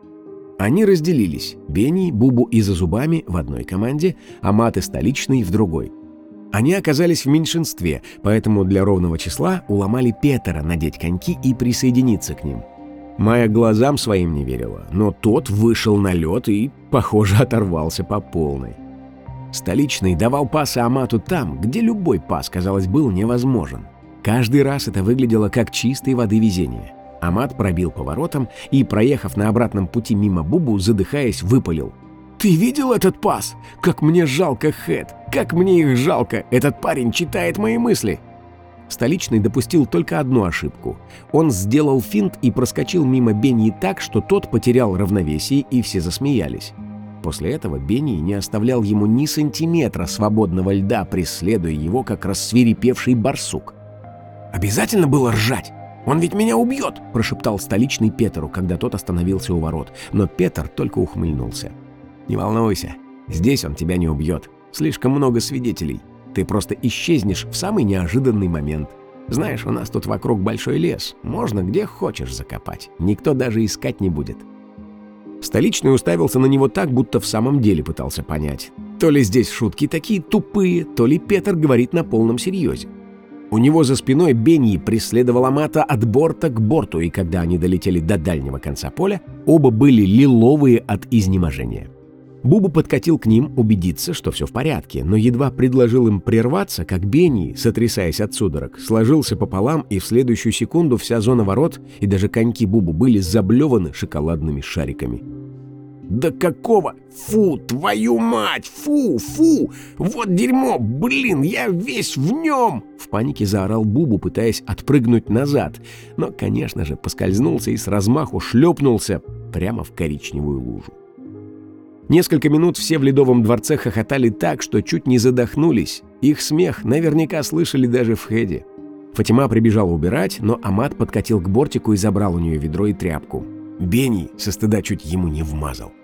Они разделились. Беньи, Бубу и Зазубами в одной команде, Амат и Столичный в другой. Они оказались в меньшинстве, поэтому для ровного числа уломали Петера надеть коньки и присоединиться к ним. Майя глазам своим не верила, но тот вышел на лед и, похоже, оторвался по полной. Столичный давал пасы Амату там, где любой пас, казалось, был невозможен. Каждый раз это выглядело как чистой воды везение. Амат пробил поворотом и, проехав на обратном пути мимо Бубу, задыхаясь, выпалил: «Ты видел этот пас? Как мне жалко Хэт! Как мне их жалко! Этот парень читает мои мысли!» Столичный допустил только одну ошибку. Он сделал финт и проскочил мимо Беньи так, что тот потерял равновесие, и все засмеялись. После этого Беньи не оставлял ему ни сантиметра свободного льда, преследуя его, как рассвирепевший барсук. «Обязательно было ржать? Он ведь меня убьет!» – прошептал Столичный Петру, когда тот остановился у ворот. Но Петр только ухмыльнулся. «Не волнуйся, здесь он тебя не убьет. Слишком много свидетелей. Ты просто исчезнешь в самый неожиданный момент. Знаешь, у нас тут вокруг большой лес. Можно где хочешь закопать. Никто даже искать не будет». Столичный уставился на него так, будто в самом деле пытался понять. То ли здесь шутки такие тупые, то ли Петр говорит на полном серьезе. У него за спиной Беньи преследовал Амата от борта к борту, и когда они долетели до дальнего конца поля, оба были лиловые от изнеможения. Бубу подкатил к ним убедиться, что все в порядке, но едва предложил им прерваться, как Беньи, сотрясаясь от судорог, сложился пополам, и в следующую секунду вся зона ворот и даже коньки Бубу были заблеваны шоколадными шариками. «Да какого? Фу, твою мать! Фу, фу! Вот дерьмо! Блин, я весь в нем!» В панике заорал Бубу, пытаясь отпрыгнуть назад, но, конечно же, поскользнулся и с размаху шлепнулся прямо в коричневую лужу. Несколько минут все в Ледовом дворце хохотали так, что чуть не задохнулись. Их смех наверняка слышали даже в Хэде. Фатима прибежала убирать, но Амат подкатил к бортику и забрал у нее ведро и тряпку. Беньи со стыда чуть ему не вмазал.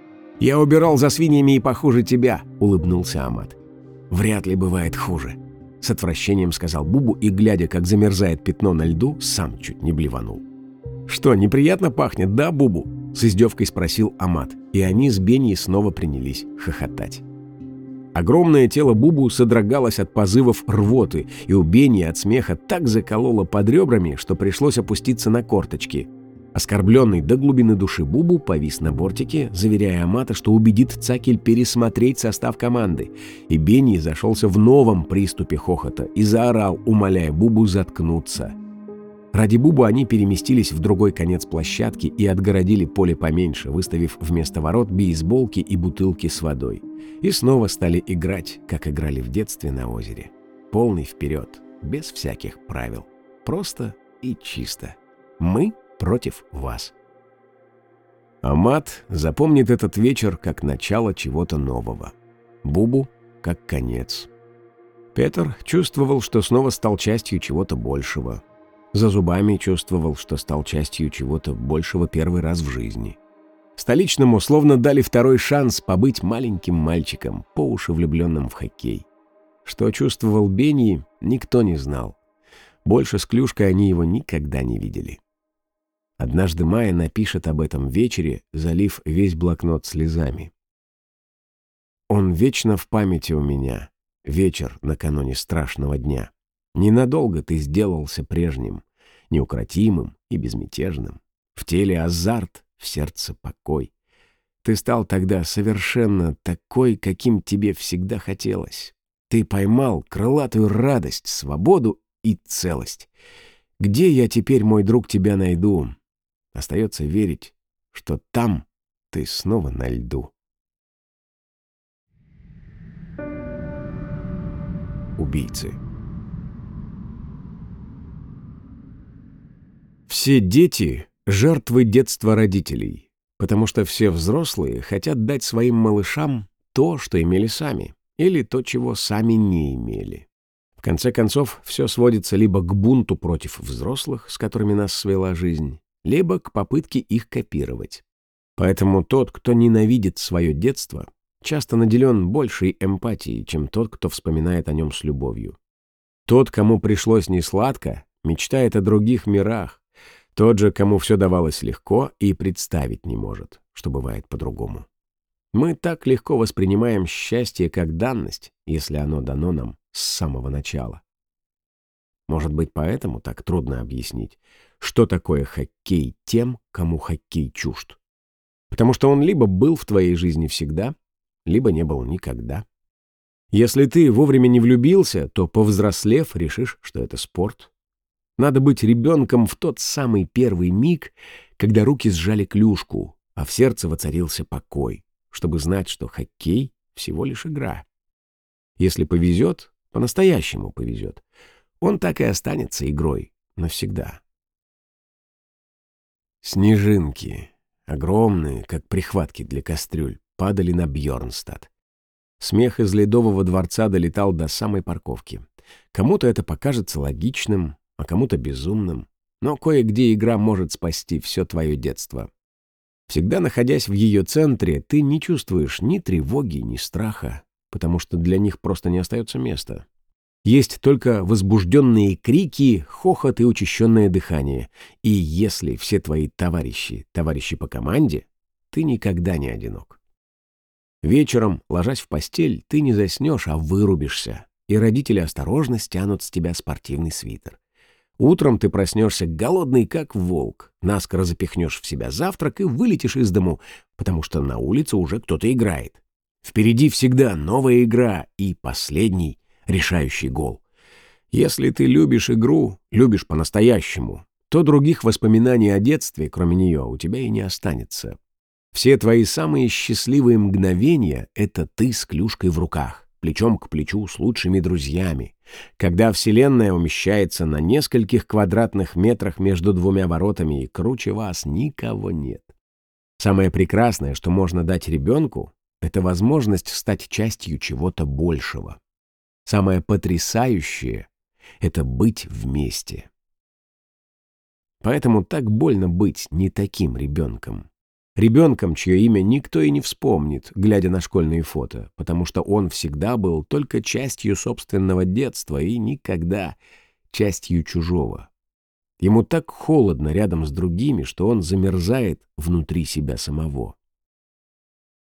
«Я убирал за свиньями и похуже тебя», — улыбнулся Амат. «Вряд ли бывает хуже», — с отвращением сказал Бубу и, глядя, как замерзает пятно на льду, сам чуть не блеванул. «Что, неприятно пахнет, да, Бубу?» — с издевкой спросил Амат, и они с Беньи снова принялись хохотать. Огромное тело Бубу содрогалось от позывов рвоты, и у Бенни от смеха так закололо под ребрами, что пришлось опуститься на корточки. Оскорбленный до глубины души Бубу повис на бортике, заверяя Амата, что убедит Цакель пересмотреть состав команды. И Бенни зашелся в новом приступе хохота и заорал, умоляя Бубу заткнуться. Ради Бубу они переместились в другой конец площадки и отгородили поле поменьше, выставив вместо ворот бейсболки и бутылки с водой. И снова стали играть, как играли в детстве на озере. Полный вперед, без всяких правил. Просто и чисто. Мы против вас. Амат запомнит этот вечер как начало чего-то нового. Бубу — как конец. Петр чувствовал, что снова стал частью чего-то большего. За зубами чувствовал, что стал частью чего-то большего первый раз в жизни. Столичному словно дали второй шанс побыть маленьким мальчиком, по уши влюбленным в хоккей. Что чувствовал Бенни, никто не знал. Больше с клюшкой они его никогда не видели. Однажды Майя напишет об этом вечере, залив весь блокнот слезами. «Он вечно в памяти у меня. Вечер накануне страшного дня. Ненадолго ты сделался прежним, неукротимым и безмятежным. В теле азарт, в сердце покой. Ты стал тогда совершенно такой, каким тебе всегда хотелось. Ты поймал крылатую радость, свободу и целость. Где я теперь, мой друг, тебя найду? Остается верить, что там ты снова на льду». Убийцы. Все дети — жертвы детства родителей, потому что все взрослые хотят дать своим малышам то, что имели сами, или то, чего сами не имели. В конце концов, все сводится либо к бунту против взрослых, с которыми нас свела жизнь, либо к попытке их копировать. Поэтому тот, кто ненавидит свое детство, часто наделен большей эмпатией, чем тот, кто вспоминает о нем с любовью. Тот, кому пришлось несладко, мечтает о других мирах. Тот же, кому все давалось легко, и представить не может, что бывает по-другому. Мы так легко воспринимаем счастье как данность, если оно дано нам с самого начала. Может быть, поэтому так трудно объяснить, что такое хоккей тем, кому хоккей чужд. Потому что он либо был в твоей жизни всегда, либо не был никогда. Если ты вовремя не влюбился, то, повзрослев, решишь, что это спорт. Надо быть ребенком в тот самый первый миг, когда руки сжали клюшку, а в сердце воцарился покой, чтобы знать, что хоккей — всего лишь игра. Если повезет, по-настоящему повезет, он так и останется игрой навсегда. Снежинки, огромные, как прихватки для кастрюль, падали на Бьернстад. Смех из Ледового дворца долетал до самой парковки. Кому-то это покажется логичным, а кому-то безумным. Но кое-где игра может спасти все твое детство. Всегда находясь в ее центре, ты не чувствуешь ни тревоги, ни страха, потому что для них просто не остается места. Есть только возбужденные крики, хохот и учащенное дыхание. И если все твои товарищи по команде, ты никогда не одинок. Вечером, ложась в постель, ты не заснешь, а вырубишься, и родители осторожно стянут с тебя спортивный свитер. Утром ты проснешься голодный, как волк, наскоро запихнешь в себя завтрак и вылетишь из дому, потому что на улице уже кто-то играет. Впереди всегда новая игра и последний решающий гол. Если ты любишь игру, любишь по-настоящему, то других воспоминаний о детстве, кроме нее, у тебя и не останется. Все твои самые счастливые мгновения — это ты с клюшкой в руках, плечом к плечу с лучшими друзьями, когда Вселенная умещается на нескольких квадратных метрах между двумя воротами, и круче вас никого нет. Самое прекрасное, что можно дать ребенку, это возможность стать частью чего-то большего. Самое потрясающее — это быть вместе. Поэтому так больно быть не таким ребенком. Ребенком, чье имя никто и не вспомнит, глядя на школьные фото, потому что он всегда был только частью собственного детства и никогда частью чужого. Ему так холодно рядом с другими, что он замерзает внутри себя самого.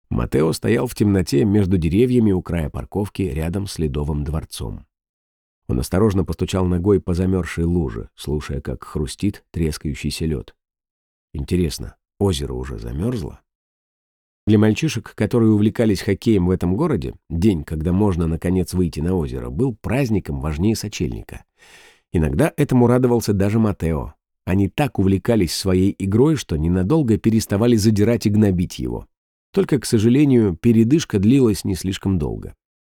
Матео стоял в темноте между деревьями у края парковки рядом с Ледовым дворцом. Он осторожно постучал ногой по замерзшей луже, слушая, как хрустит трескающийся лед. Интересно, озеро уже замерзло? Для мальчишек, которые увлекались хоккеем в этом городе, день, когда можно наконец выйти на озеро, был праздником важнее сочельника. Иногда этому радовался даже Матео. Они так увлекались своей игрой, что ненадолго переставали задирать и гнобить его. Только, к сожалению, передышка длилась не слишком долго.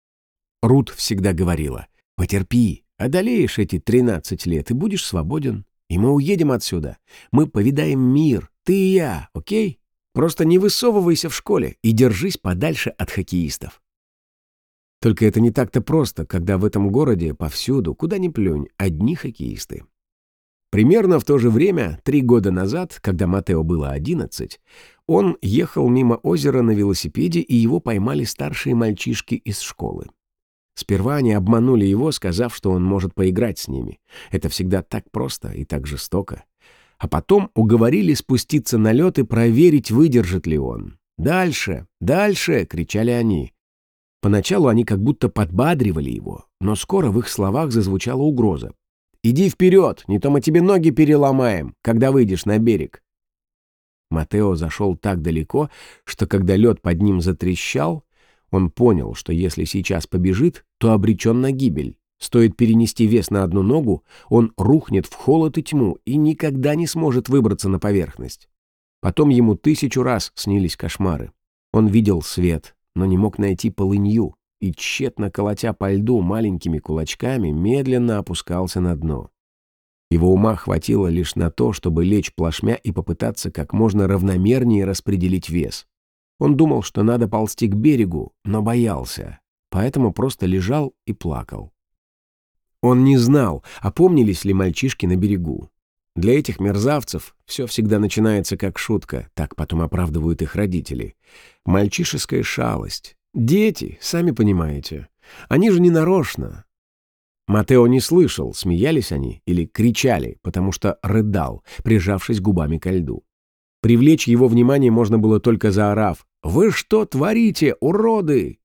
Рут всегда говорила: «Потерпи, одолеешь эти 13 лет и будешь свободен. И мы уедем отсюда. Мы повидаем мир, ты и я, окей? Просто не высовывайся в школе и держись подальше от хоккеистов». Только это не так-то просто, когда в этом городе повсюду, куда ни плюнь, одни хоккеисты. Примерно в то же время, 3 года назад, когда Матео было 11, он ехал мимо озера на велосипеде, и его поймали старшие мальчишки из школы. Сперва они обманули его, сказав, что он может поиграть с ними. Это всегда так просто и так жестоко. А потом уговорили спуститься на лед и проверить, выдержит ли он. «Дальше! Дальше!» — кричали они. Поначалу они как будто подбадривали его, но скоро в их словах зазвучала угроза. «Иди вперед, не то мы тебе ноги переломаем, когда выйдешь на берег». Матео зашел так далеко, что когда лед под ним затрещал, он понял, что если сейчас побежит, то обречен на гибель. Стоит перенести вес на одну ногу, он рухнет в холод и тьму и никогда не сможет выбраться на поверхность. Потом ему 1000 раз снились кошмары. Он видел свет, но не мог найти полынью, и, тщетно колотя по льду маленькими кулачками, медленно опускался на дно. Его ума хватило лишь на то, чтобы лечь плашмя и попытаться как можно равномернее распределить вес. Он думал, что надо ползти к берегу, но боялся, поэтому просто лежал и плакал. Он не знал, опомнились ли мальчишки на берегу. Для этих мерзавцев все всегда начинается как шутка, так потом оправдывают их родители. Мальчишеская шалость. Дети, сами понимаете. Они же не нарочно. Матео не слышал, смеялись они или кричали, потому что рыдал, прижавшись губами ко льду. Привлечь его внимание можно было только заорав: «Вы что творите, уроды?»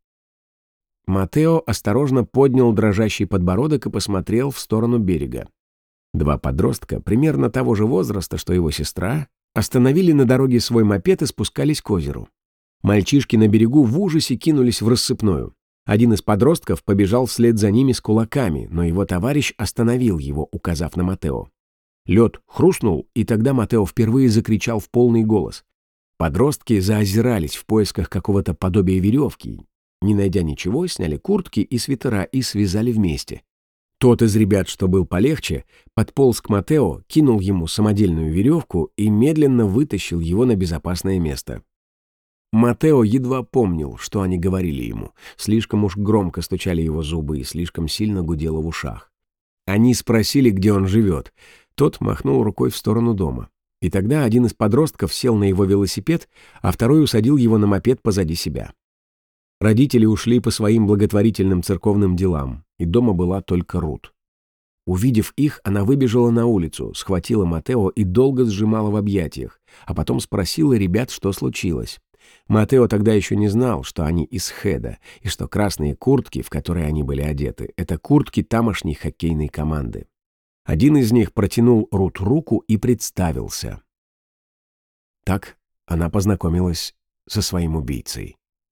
Матео осторожно поднял дрожащий подбородок и посмотрел в сторону берега. 2 подростка, примерно того же возраста, что его сестра, остановили на дороге свой мопед и спускались к озеру. Мальчишки на берегу в ужасе кинулись в рассыпную. Один из подростков побежал вслед за ними с кулаками, но его товарищ остановил его, указав на Матео. Лед хрустнул, и тогда Матео впервые закричал в полный голос. Подростки заозирались в поисках какого-то подобия веревки. Не найдя ничего, сняли куртки и свитера и связали вместе. Тот из ребят, что был полегче, подполз к Матео, кинул ему самодельную веревку и медленно вытащил его на безопасное место. Матео едва помнил, что они говорили ему. Слишком уж громко стучали его зубы и слишком сильно гудело в ушах. Они спросили, где он живет. Тот махнул рукой в сторону дома. И тогда один из подростков сел на его велосипед, а второй усадил его на мопед позади себя. Родители ушли по своим благотворительным церковным делам, и дома была только Рут. Увидев их, она выбежала на улицу, схватила Матео и долго сжимала в объятиях, а потом спросила ребят, что случилось. Матео тогда еще не знал, что они из Хеда, и что красные куртки, в которые они были одеты, это куртки тамошней хоккейной команды. Один из них протянул Рут руку и представился. Так она познакомилась со своим убийцей.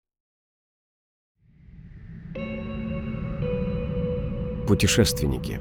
Путешественники.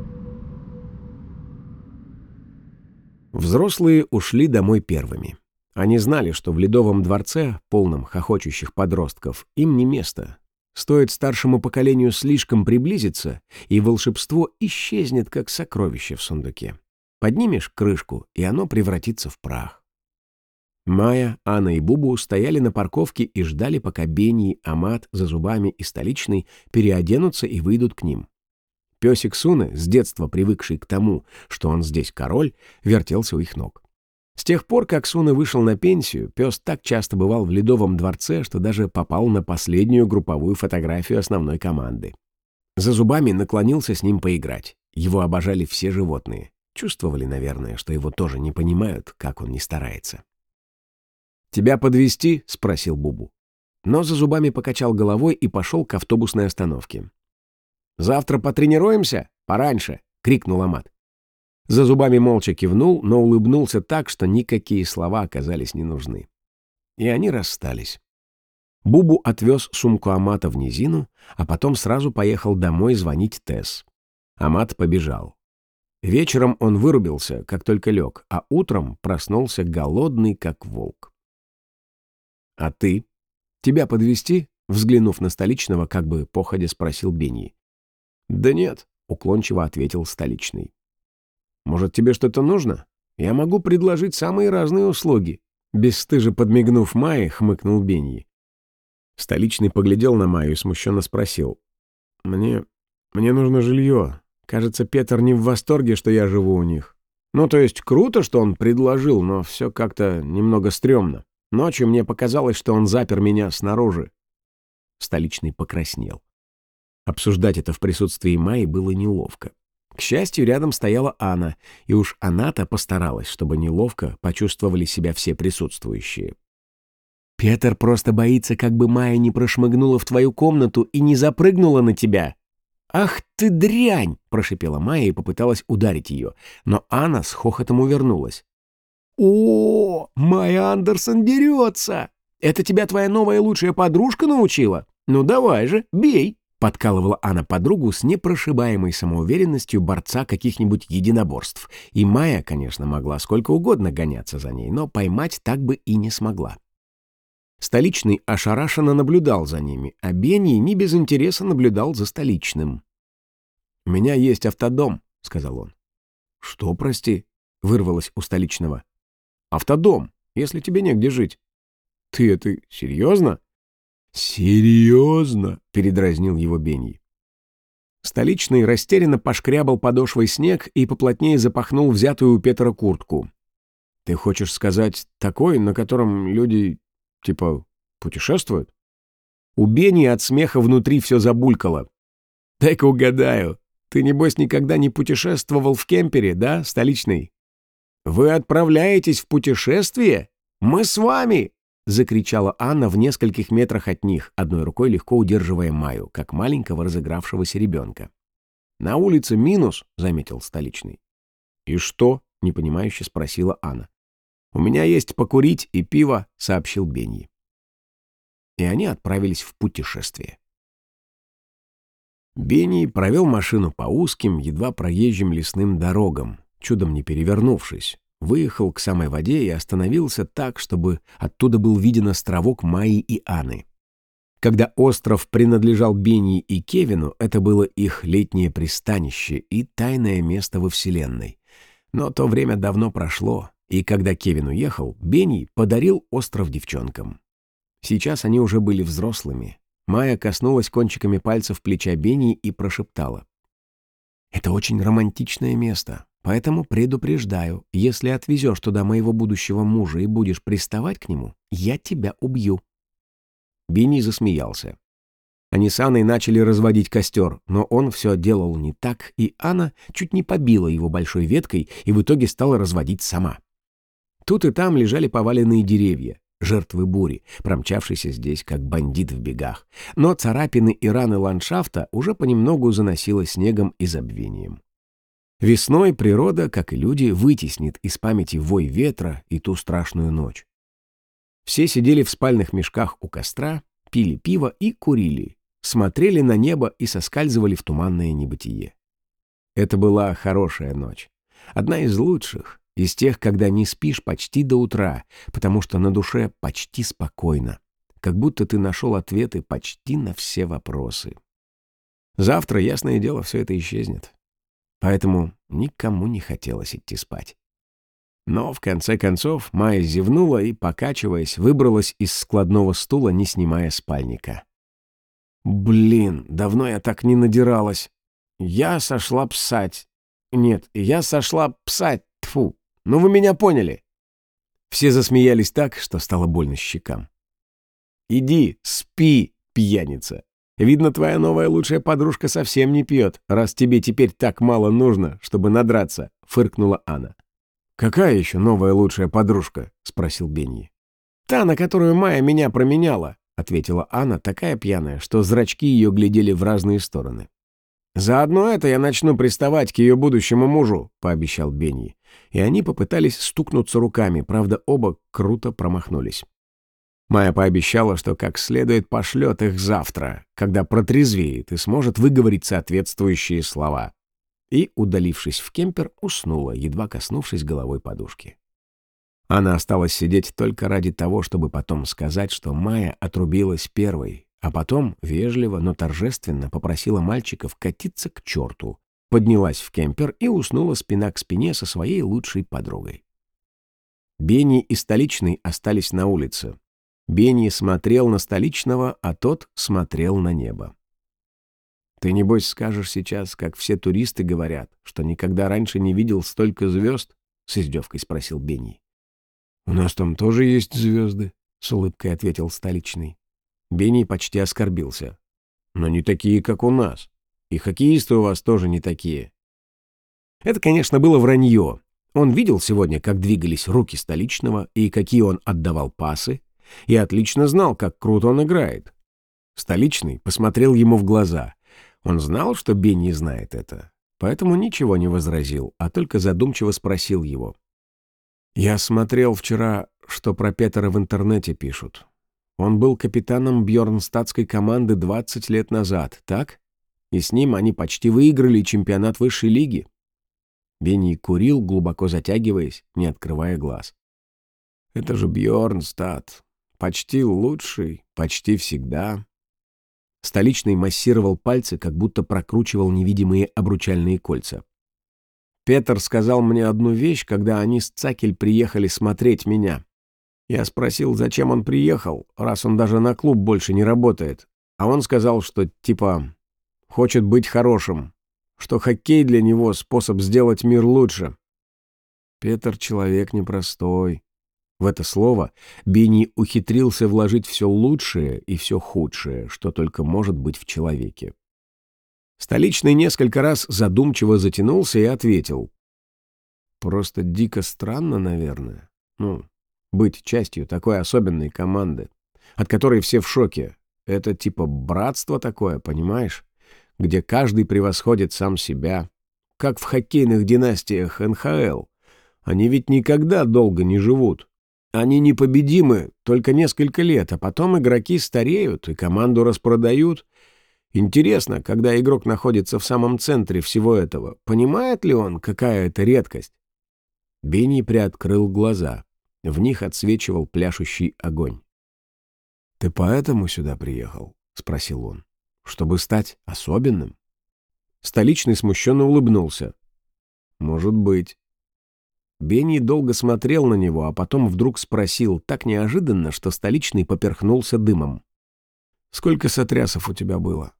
Взрослые ушли домой первыми. Они знали, что в Ледовом дворце, полном хохочущих подростков, им не место. Стоит старшему поколению слишком приблизиться, и волшебство исчезнет, как сокровище в сундуке. Поднимешь крышку, и оно превратится в прах. Майя, Анна и Бубу стояли на парковке и ждали, пока Бенни, Амат, Зазубами и Столичный переоденутся и выйдут к ним. Песик Суны, с детства привыкший к тому, что он здесь король, вертелся у их ног. С тех пор, как Суна вышел на пенсию, пес так часто бывал в Ледовом дворце, что даже попал на последнюю групповую фотографию основной команды. Зазубами наклонился с ним поиграть. Его обожали все животные. Чувствовали, наверное, что его тоже не понимают, как он не старается. «Тебя подвезти?» — спросил Бубу. но за зубами покачал головой и пошел к автобусной остановке. «Завтра потренируемся? Пораньше!» — крикнул Амат. За зубами молча кивнул, но улыбнулся так, что никакие слова оказались не нужны. И они расстались. Бубу отвез сумку Амата в низину, а потом сразу поехал домой звонить Тесс. Амат побежал. Вечером он вырубился, как только лег, а утром проснулся голодный, как волк. «А ты? Тебя подвезти?» — взглянув на Столичного, как бы походя спросил Бенни. «Да нет», — уклончиво ответил Столичный. «Может, тебе что-то нужно? Я могу предложить самые разные услуги». Бесстыже подмигнув Майе, хмыкнул Бенни. Столичный поглядел на Майю и смущенно спросил. «Мне нужно жилье. Кажется, Петр не в восторге, что я живу у них. Ну, то есть круто, что он предложил, но все как-то немного стрёмно. Ночью мне показалось, что он запер меня снаружи». Столичный покраснел. Обсуждать это в присутствии Майи было неловко. К счастью, рядом стояла Анна, и уж она-то постаралась, чтобы неловко почувствовали себя все присутствующие. «Петр просто боится, как бы Майя не прошмыгнула в твою комнату и не запрыгнула на тебя». «Ах ты дрянь!» — прошипела Майя и попыталась ударить ее, но Анна с хохотом увернулась. «О, Майя Андерсон дерется! Это тебя твоя новая лучшая подружка научила? Ну давай же, бей!» Подкалывала Анна подругу с непрошибаемой самоуверенностью борца каких-нибудь единоборств. И Майя, конечно, могла сколько угодно гоняться за ней, но поймать так бы и не смогла. Столичный ошарашенно наблюдал за ними, а Бенни не без интереса наблюдал за Столичным. «У меня есть автодом», — сказал он. «Что, прости?» — вырвалось у Столичного. «Автодом, если тебе негде жить». «Ты это серьезно?» «Серьезно?» — передразнил его Бенни. Столичный растерянно пошкрябал подошвой снег и поплотнее запахнул взятую у Петра куртку. «Ты хочешь сказать, такой, на котором люди, типа, путешествуют?» У Бенни от смеха внутри все забулькало. «Дай-ка угадаю, ты, небось, никогда не путешествовал в кемпере, да, Столичный?» «Вы отправляетесь в путешествие? Мы с вами!» — закричала Анна в нескольких метрах от них, одной рукой легко удерживая Майю, как маленького разыгравшегося ребенка. «На улице минус», — заметил Столичный. «И что?» — непонимающе спросила Анна. «У меня есть покурить и пиво», — сообщил Бенни. И они отправились в путешествие. Бенни провел машину по узким, едва проезжим лесным дорогам, чудом не перевернувшись. Выехал к самой воде и остановился так, чтобы оттуда был виден островок Майи и Анны. Когда остров принадлежал Бенни и Кевину, это было их летнее пристанище и тайное место во Вселенной. Но то время давно прошло, и когда Кевин уехал, Бенни подарил остров девчонкам. Сейчас они уже были взрослыми. Майя коснулась кончиками пальцев плеча Бенни и прошептала. «Это очень романтичное место. Поэтому предупреждаю, если отвезешь туда моего будущего мужа и будешь приставать к нему, я тебя убью». Бенни засмеялся. Они с Анной начали разводить костер, но он все делал не так, и Анна чуть не побила его большой веткой и в итоге стала разводить сама. Тут и там лежали поваленные деревья, жертвы бури, промчавшейся здесь как бандит в бегах, но царапины и раны ландшафта уже понемногу заносило снегом и забвением. Весной природа, как и люди, вытеснит из памяти вой ветра и ту страшную ночь. Все сидели в спальных мешках у костра, пили пиво и курили, смотрели на небо и соскальзывали в туманное небытие. Это была хорошая ночь. Одна из лучших, из тех, когда не спишь почти до утра, потому что на душе почти спокойно, как будто ты нашел ответы почти на все вопросы. Завтра, ясное дело, все это исчезнет. Поэтому никому не хотелось идти спать. Но, в конце концов, Майя зевнула и, покачиваясь, выбралась из складного стула, не снимая спальника. «Блин, давно я так не надиралась. Я сошла псать. Нет, я сошла псать, тьфу. Ну вы меня поняли». Все засмеялись так, что стало больно щекам. «Иди, спи, пьяница. Видно, твоя новая лучшая подружка совсем не пьет, раз тебе теперь так мало нужно, чтобы надраться», — фыркнула Анна. «Какая еще новая лучшая подружка?» — спросил Бенни. «Та, на которую Майя меня променяла. ответила Анна, такая пьяная, что зрачки ее глядели в разные стороны. «Заодно это я начну приставать к ее будущему мужу», — пообещал Бенни. И они попытались стукнуться руками, правда, оба круто промахнулись. Майя пообещала, что как следует пошлет их завтра, когда протрезвеет и сможет выговорить соответствующие слова. И, удалившись в кемпер, уснула, едва коснувшись головой подушки. Она осталась сидеть только ради того, чтобы потом сказать, что Майя отрубилась первой, а потом вежливо, но торжественно попросила мальчиков катиться к черту, поднялась в кемпер и уснула спина к спине со своей лучшей подругой. Бенни и Столичный остались на улице. Бенни смотрел на Столичного, а тот смотрел на небо. «Ты, небось, скажешь сейчас, как все туристы говорят, что никогда раньше не видел столько звезд?» — с издевкой спросил Бенни. «У нас там тоже есть звезды», — с улыбкой ответил Столичный. Бенни почти оскорбился. «Но не такие, как у нас. И хоккеисты у вас тоже не такие». Это, конечно, было вранье. Он видел сегодня, как двигались руки Столичного и какие он отдавал пасы, и отлично знал, как круто он играет. Столичный посмотрел ему в глаза. Он знал, что Бенни знает это, поэтому ничего не возразил, а только задумчиво спросил его. «Я смотрел вчера, что про Петера в интернете пишут. Он был капитаном бьорнстадтской команды 20 лет назад, так? И с ним они почти выиграли чемпионат высшей лиги». Бенни курил, глубоко затягиваясь, не открывая глаз. «Это же Бьорнстадт. Почти лучший, почти всегда». Столичный массировал пальцы, как будто прокручивал невидимые обручальные кольца. «Петер сказал мне одну вещь, когда они с Цакель приехали смотреть меня. Я спросил, зачем он приехал, раз он даже на клуб больше не работает. А он сказал, что, типа, хочет быть хорошим, что хоккей для него способ сделать мир лучше. Петер человек непростой». В это слово Бенни ухитрился вложить все лучшее и все худшее, что только может быть в человеке. Столичный несколько раз задумчиво затянулся и ответил. «Просто дико странно, наверное. Быть частью такой особенной команды, от которой все в шоке. Это типа братство такое, понимаешь? Где каждый превосходит сам себя. Как в хоккейных династиях НХЛ. Они ведь никогда долго не живут. Они непобедимы только несколько лет, а потом игроки стареют и команду распродают. Интересно, когда игрок находится в самом центре всего этого, понимает ли он, какая это редкость?» Бенни приоткрыл глаза. В них отсвечивал пляшущий огонь. «Ты поэтому сюда приехал?» — спросил он. «Чтобы стать особенным?» Столичный смущенно улыбнулся. «Может быть». Бенни долго смотрел на него, а потом вдруг спросил так неожиданно, что Столичный поперхнулся дымом. «Сколько сотрясов у тебя было?»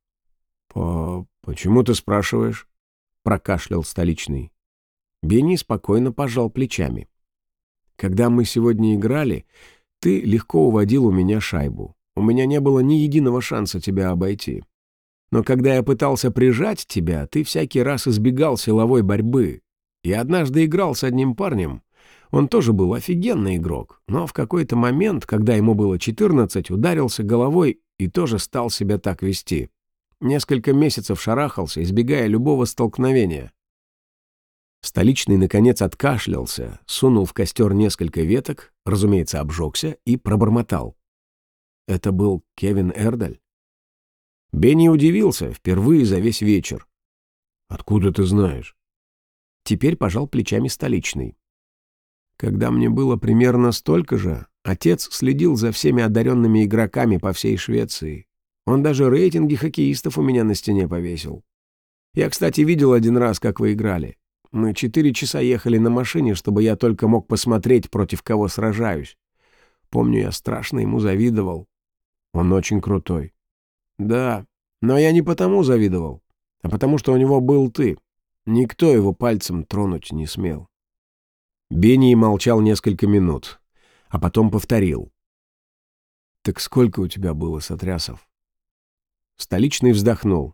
«Почему ты спрашиваешь?» — прокашлял Столичный. Бенни спокойно пожал плечами. «Когда мы сегодня играли, ты легко уводил у меня шайбу. У меня не было ни единого шанса тебя обойти. Но когда я пытался прижать тебя, ты всякий раз избегал силовой борьбы. Я однажды играл с одним парнем. Он тоже был офигенный игрок, но в какой-то момент, когда ему было 14, ударился головой и тоже стал себя так вести. Несколько месяцев шарахался, избегая любого столкновения». Столичный, наконец, откашлялся, сунул в костер несколько веток, разумеется, обжегся и пробормотал. «Это был Кевин Эрдаль?» Бенни удивился впервые за весь вечер. «Откуда ты знаешь?» Теперь пожал плечами Столичный. «Когда мне было примерно столько же, отец следил за всеми одаренными игроками по всей Швеции. Он даже рейтинги хоккеистов у меня на стене повесил. Я, кстати, видел один раз, как вы играли. Мы 4 часа ехали на машине, чтобы я только мог посмотреть, против кого сражаюсь. Помню, я страшно ему завидовал. Он очень крутой». «Да, но я не потому завидовал, а потому что у него был ты. Никто его пальцем тронуть не смел». Бенни молчал несколько минут, а потом повторил. «Так сколько у тебя было сотрясов?» Столичный вздохнул.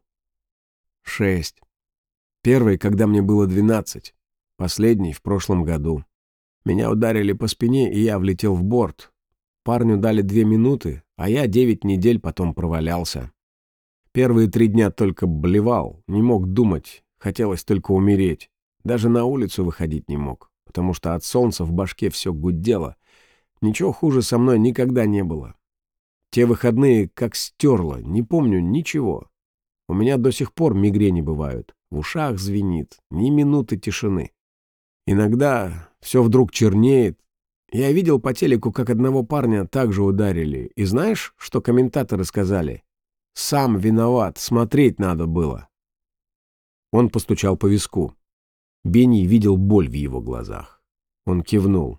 6. Первый, когда мне было 12. Последний в прошлом году. Меня ударили по спине, и я влетел в борт. Парню дали 2 минуты, а я 9 недель потом провалялся. Первые 3 дня только блевал, не мог думать, хотелось только умереть. Даже на улицу выходить не мог, потому что от солнца в башке все гудело. Ничего хуже со мной никогда не было. Те выходные как стерло, не помню ничего. У меня до сих пор мигрени бывают, в ушах звенит, ни минуты тишины. Иногда все вдруг чернеет. Я видел по телеку, как одного парня также ударили. И знаешь, что комментаторы сказали? Сам виноват, смотреть надо было. Он постучал по виску. Бенни видел боль в его глазах. Он кивнул.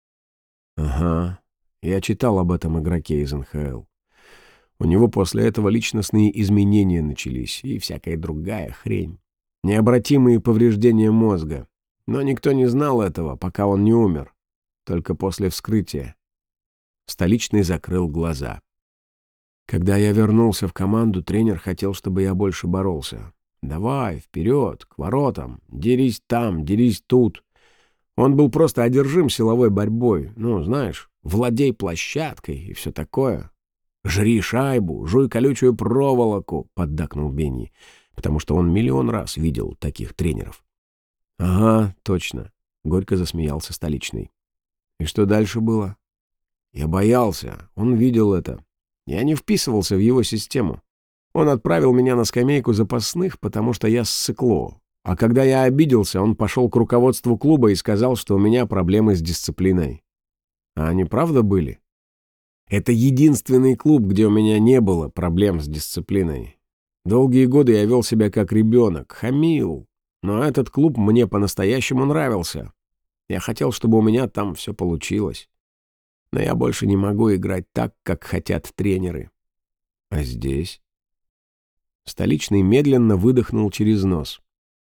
Ага, я читал об этом игроке из НХЛ. У него после этого личностные изменения начались и всякая другая хрень. Необратимые повреждения мозга. Но никто не знал этого, пока он не умер. Только после вскрытия. Столичный закрыл глаза. Когда я вернулся в команду, тренер хотел, чтобы я больше боролся. Давай, вперед, к воротам, дерись там, дерись тут. Он был просто одержим силовой борьбой. Ну, знаешь, владей площадкой и все такое. «Жри шайбу, жуй колючую проволоку», — поддакнул Бенни, потому что он миллион раз видел таких тренеров. «Ага, точно», — горько засмеялся Столичный. «И что дальше было?» «Я боялся, он видел это. Я не вписывался в его систему. Он отправил меня на скамейку запасных, потому что я ссыкло. А когда я обиделся, он пошел к руководству клуба и сказал, что у меня проблемы с дисциплиной. А они правда были? Это единственный клуб, где у меня не было проблем с дисциплиной. Долгие годы я вел себя как ребенок, хамил. Но этот клуб мне по-настоящему нравился. Я хотел, чтобы у меня там все получилось. Но я больше не могу играть так, как хотят тренеры. А здесь? Столичный медленно выдохнул через нос.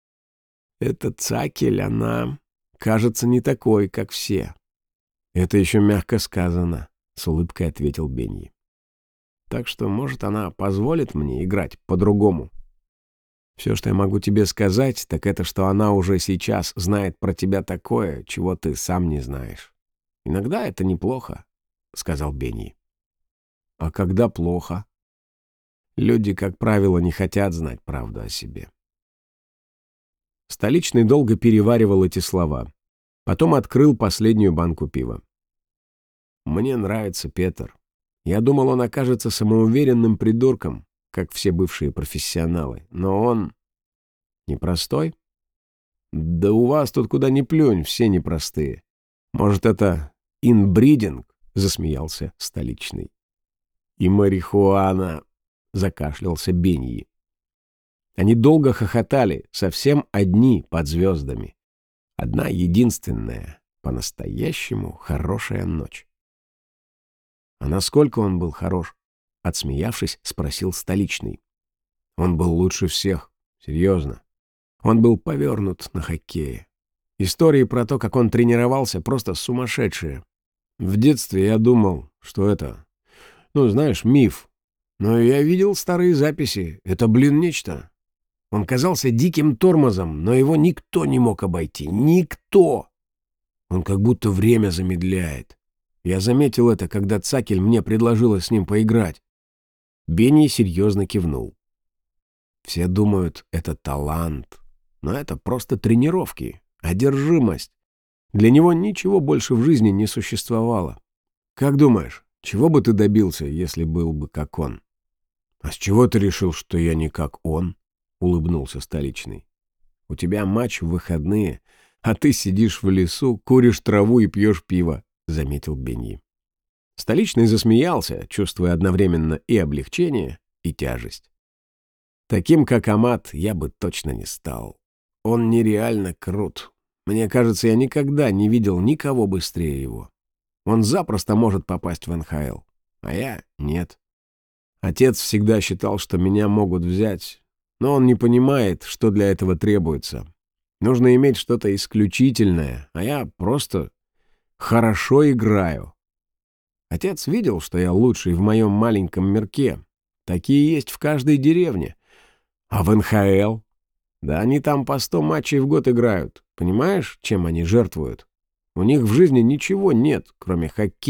Эта Цакель, она, кажется, не такой, как все. Это еще мягко сказано, с улыбкой ответил Бенни. Так что, может, она позволит мне играть по-другому. Все, что я могу тебе сказать, так это, что она уже сейчас знает про тебя такое, чего ты сам не знаешь. Иногда это неплохо, — сказал Бенни. А когда плохо? Люди, как правило, не хотят знать правду о себе. Столичный долго переваривал эти слова. Потом открыл последнюю банку пива. Мне нравится Петр. Я думал, он окажется самоуверенным придурком, как все бывшие профессионалы. Но он непростой? Да у вас тут куда ни плюнь, все непростые. Может, это инбридинг? Засмеялся Столичный. И марихуана, закашлялся Бенни. Они долго хохотали, совсем одни под звездами. Одна единственная, по-настоящему хорошая ночь. А насколько он был хорош? Отсмеявшись, спросил Столичный. Он был лучше всех, серьезно. Он был повернут на хоккее. Истории про то, как он тренировался, просто сумасшедшие. В детстве я думал, что это, знаешь, миф. Но я видел старые записи. Это, нечто. Он казался диким тормозом, но его никто не мог обойти. Никто! Он как будто время замедляет. Я заметил это, когда Цакель мне предложила с ним поиграть. Бенни серьезно кивнул. Все думают, это талант. Но это просто тренировки, одержимость. Для него ничего больше в жизни не существовало. Как думаешь, чего бы ты добился, если был бы как он? А с чего ты решил, что я не как он? Улыбнулся Столичный. У тебя матч в выходные, а ты сидишь в лесу, куришь траву и пьешь пиво, заметил Бенни. Столичный засмеялся, чувствуя одновременно и облегчение, и тяжесть. Таким, как Амат, я бы точно не стал. Он нереально крут. Мне кажется, я никогда не видел никого быстрее его. Он запросто может попасть в НХЛ, а я — нет. Отец всегда считал, что меня могут взять, но он не понимает, что для этого требуется. Нужно иметь что-то исключительное, а я просто хорошо играю. Отец видел, что я лучший в моем маленьком мирке. Такие есть в каждой деревне. А в НХЛ? Да они там по 100 матчей в год играют. Понимаешь, чем они жертвуют? У них в жизни ничего нет, кроме хоккея,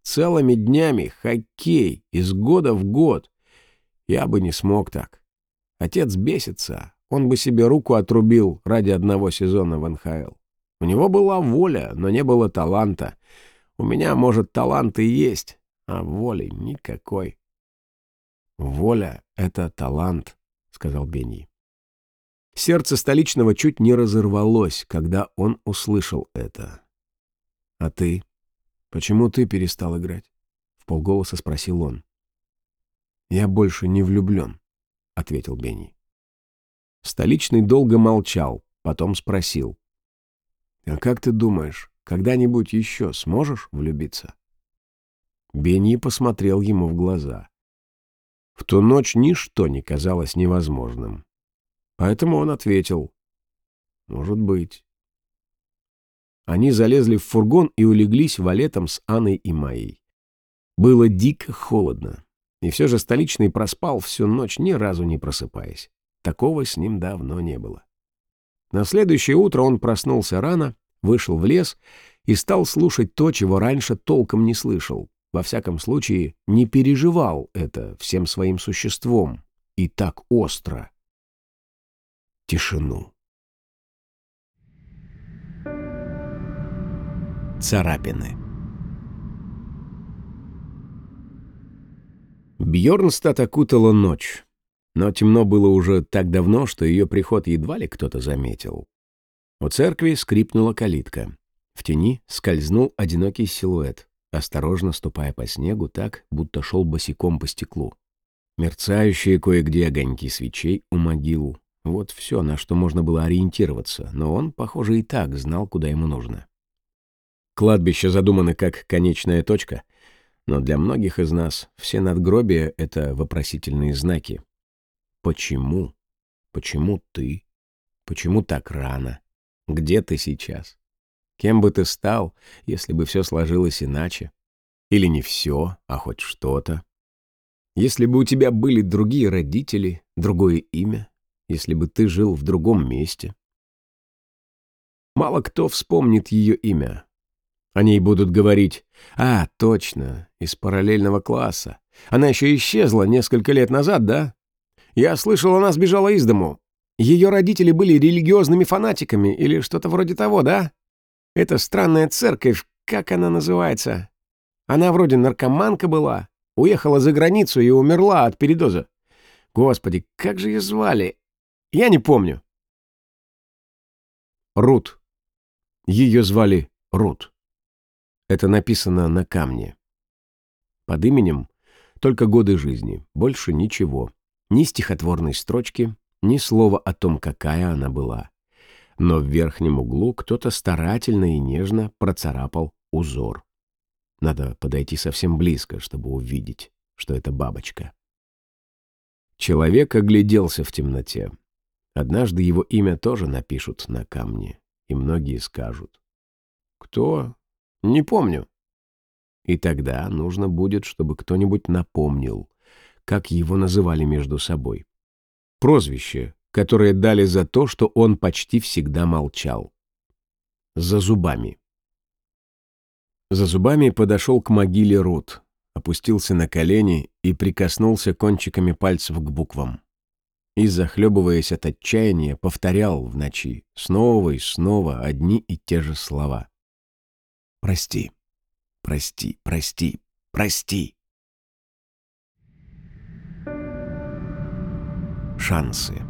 целыми днями хоккей из года в год. Я бы не смог так. Отец бесится, он бы себе руку отрубил ради одного сезона в НХЛ. У него была воля, но не было таланта. У меня, может, талант и есть, а воли никакой. «Воля — это талант», — сказал Бенни. Сердце столичного чуть не разорвалось, когда он услышал это. «А ты? Почему ты перестал играть?» — вполголоса спросил он. «Я больше не влюблен», — ответил Бенни. Столичный долго молчал, потом спросил. «А как ты думаешь, когда-нибудь еще сможешь влюбиться?» Бенни посмотрел ему в глаза. В ту ночь ничто не казалось невозможным. Поэтому он ответил: «Может быть». Они залезли в фургон и улеглись валетом с Анной и Майей. Было дико холодно, и все же столичный проспал всю ночь, ни разу не просыпаясь. Такого с ним давно не было. На следующее утро он проснулся рано, вышел в лес и стал слушать то, чего раньше толком не слышал. Во всяком случае, не переживал это всем своим существом и так остро. Тишину. Царапины. Бьернстад окутала ночь, но темно было уже так давно, что ее приход едва ли кто-то заметил. У церкви скрипнула калитка. В тени скользнул одинокий силуэт, осторожно ступая по снегу так, будто шел босиком по стеклу. Мерцающие кое-где огоньки свечей у могил. Вот все, на что можно было ориентироваться, но он, похоже, и так знал, куда ему нужно. Кладбище задумано как конечная точка, но для многих из нас все надгробия — это вопросительные знаки. Почему? Почему ты? Почему так рано? Где ты сейчас? Кем бы ты стал, если бы все сложилось иначе? Или не все, а хоть что-то? Если бы у тебя были другие родители, другое имя, если бы ты жил в другом месте. Мало кто вспомнит ее имя. О ней будут говорить: «А, точно, из параллельного класса. Она еще исчезла несколько лет назад, да? Я слышал, она сбежала из дому. Ее родители были религиозными фанатиками или что-то вроде того, да? Это странная церковь, как она называется? Она вроде наркоманка была, уехала за границу и умерла от передоза. Господи, как же ее звали? Я не помню». Рут. Ее звали Рут. Это написано на камне. Под именем только годы жизни, больше ничего. Ни стихотворной строчки, ни слова о том, какая она была. Но в верхнем углу кто-то старательно и нежно процарапал узор. Надо подойти совсем близко, чтобы увидеть, что это бабочка. Человек огляделся в темноте. Однажды его имя тоже напишут на камне, и многие скажут: «Кто? Не помню». И тогда нужно будет, чтобы кто-нибудь напомнил, как его называли между собой. Прозвище, которое дали за то, что он почти всегда молчал. Зазубами. Зазубами подошел к могиле Рут, опустился на колени и прикоснулся кончиками пальцев к буквам. И, захлебываясь от отчаяния, повторял в ночи снова и снова одни и те же слова. «Прости, прости, прости, прости». Шансы.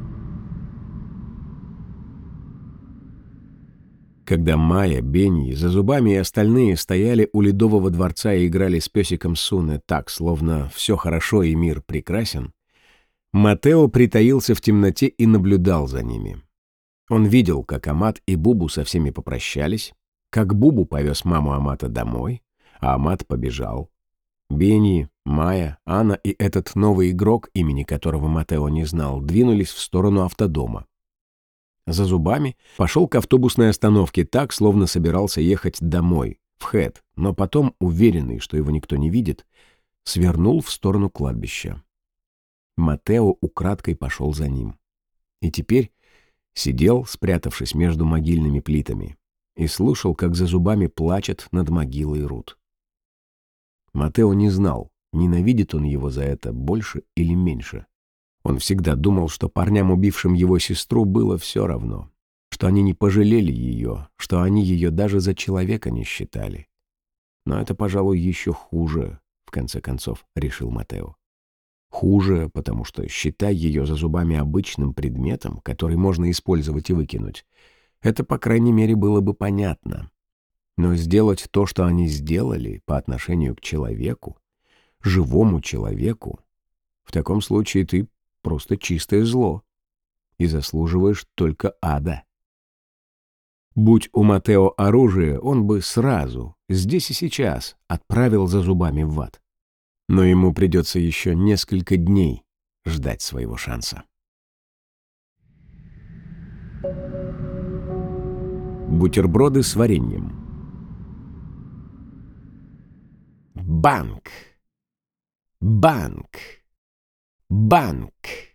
Когда Майя, Бенни, Зазубами и остальные стояли у Ледового дворца и играли с песиком Суне так, словно все хорошо и мир прекрасен, Матео притаился в темноте и наблюдал за ними. Он видел, как Амат и Бубу со всеми попрощались, как Бубу повез маму Амата домой, а Амат побежал. Бенни, Майя, Анна и этот новый игрок, имени которого Матео не знал, двинулись в сторону автодома. Зазубами пошел к автобусной остановке так, словно собирался ехать домой, в Хэт, но потом, уверенный, что его никто не видит, свернул в сторону кладбища. Матео украдкой пошел за ним. И теперь сидел, спрятавшись между могильными плитами, и слушал, как Зазубами плачет над могилой Рут. Матео не знал, ненавидит он его за это больше или меньше. Он всегда думал, что парням, убившим его сестру, было все равно, что они не пожалели ее, что они ее даже за человека не считали. Но это, пожалуй, еще хуже, в конце концов, решил Матео. Хуже, потому что, считай ее за зубами обычным предметом, который можно использовать и выкинуть, это, по крайней мере, было бы понятно. Но сделать то, что они сделали по отношению к человеку, живому человеку, в таком случае ты просто чистое зло и заслуживаешь только ада. Будь у Матео оружие, он бы сразу, здесь и сейчас, отправил за зубами в ад. Но ему придется еще несколько дней ждать своего шанса. Бутерброды с вареньем. Банк! Банк! Банк!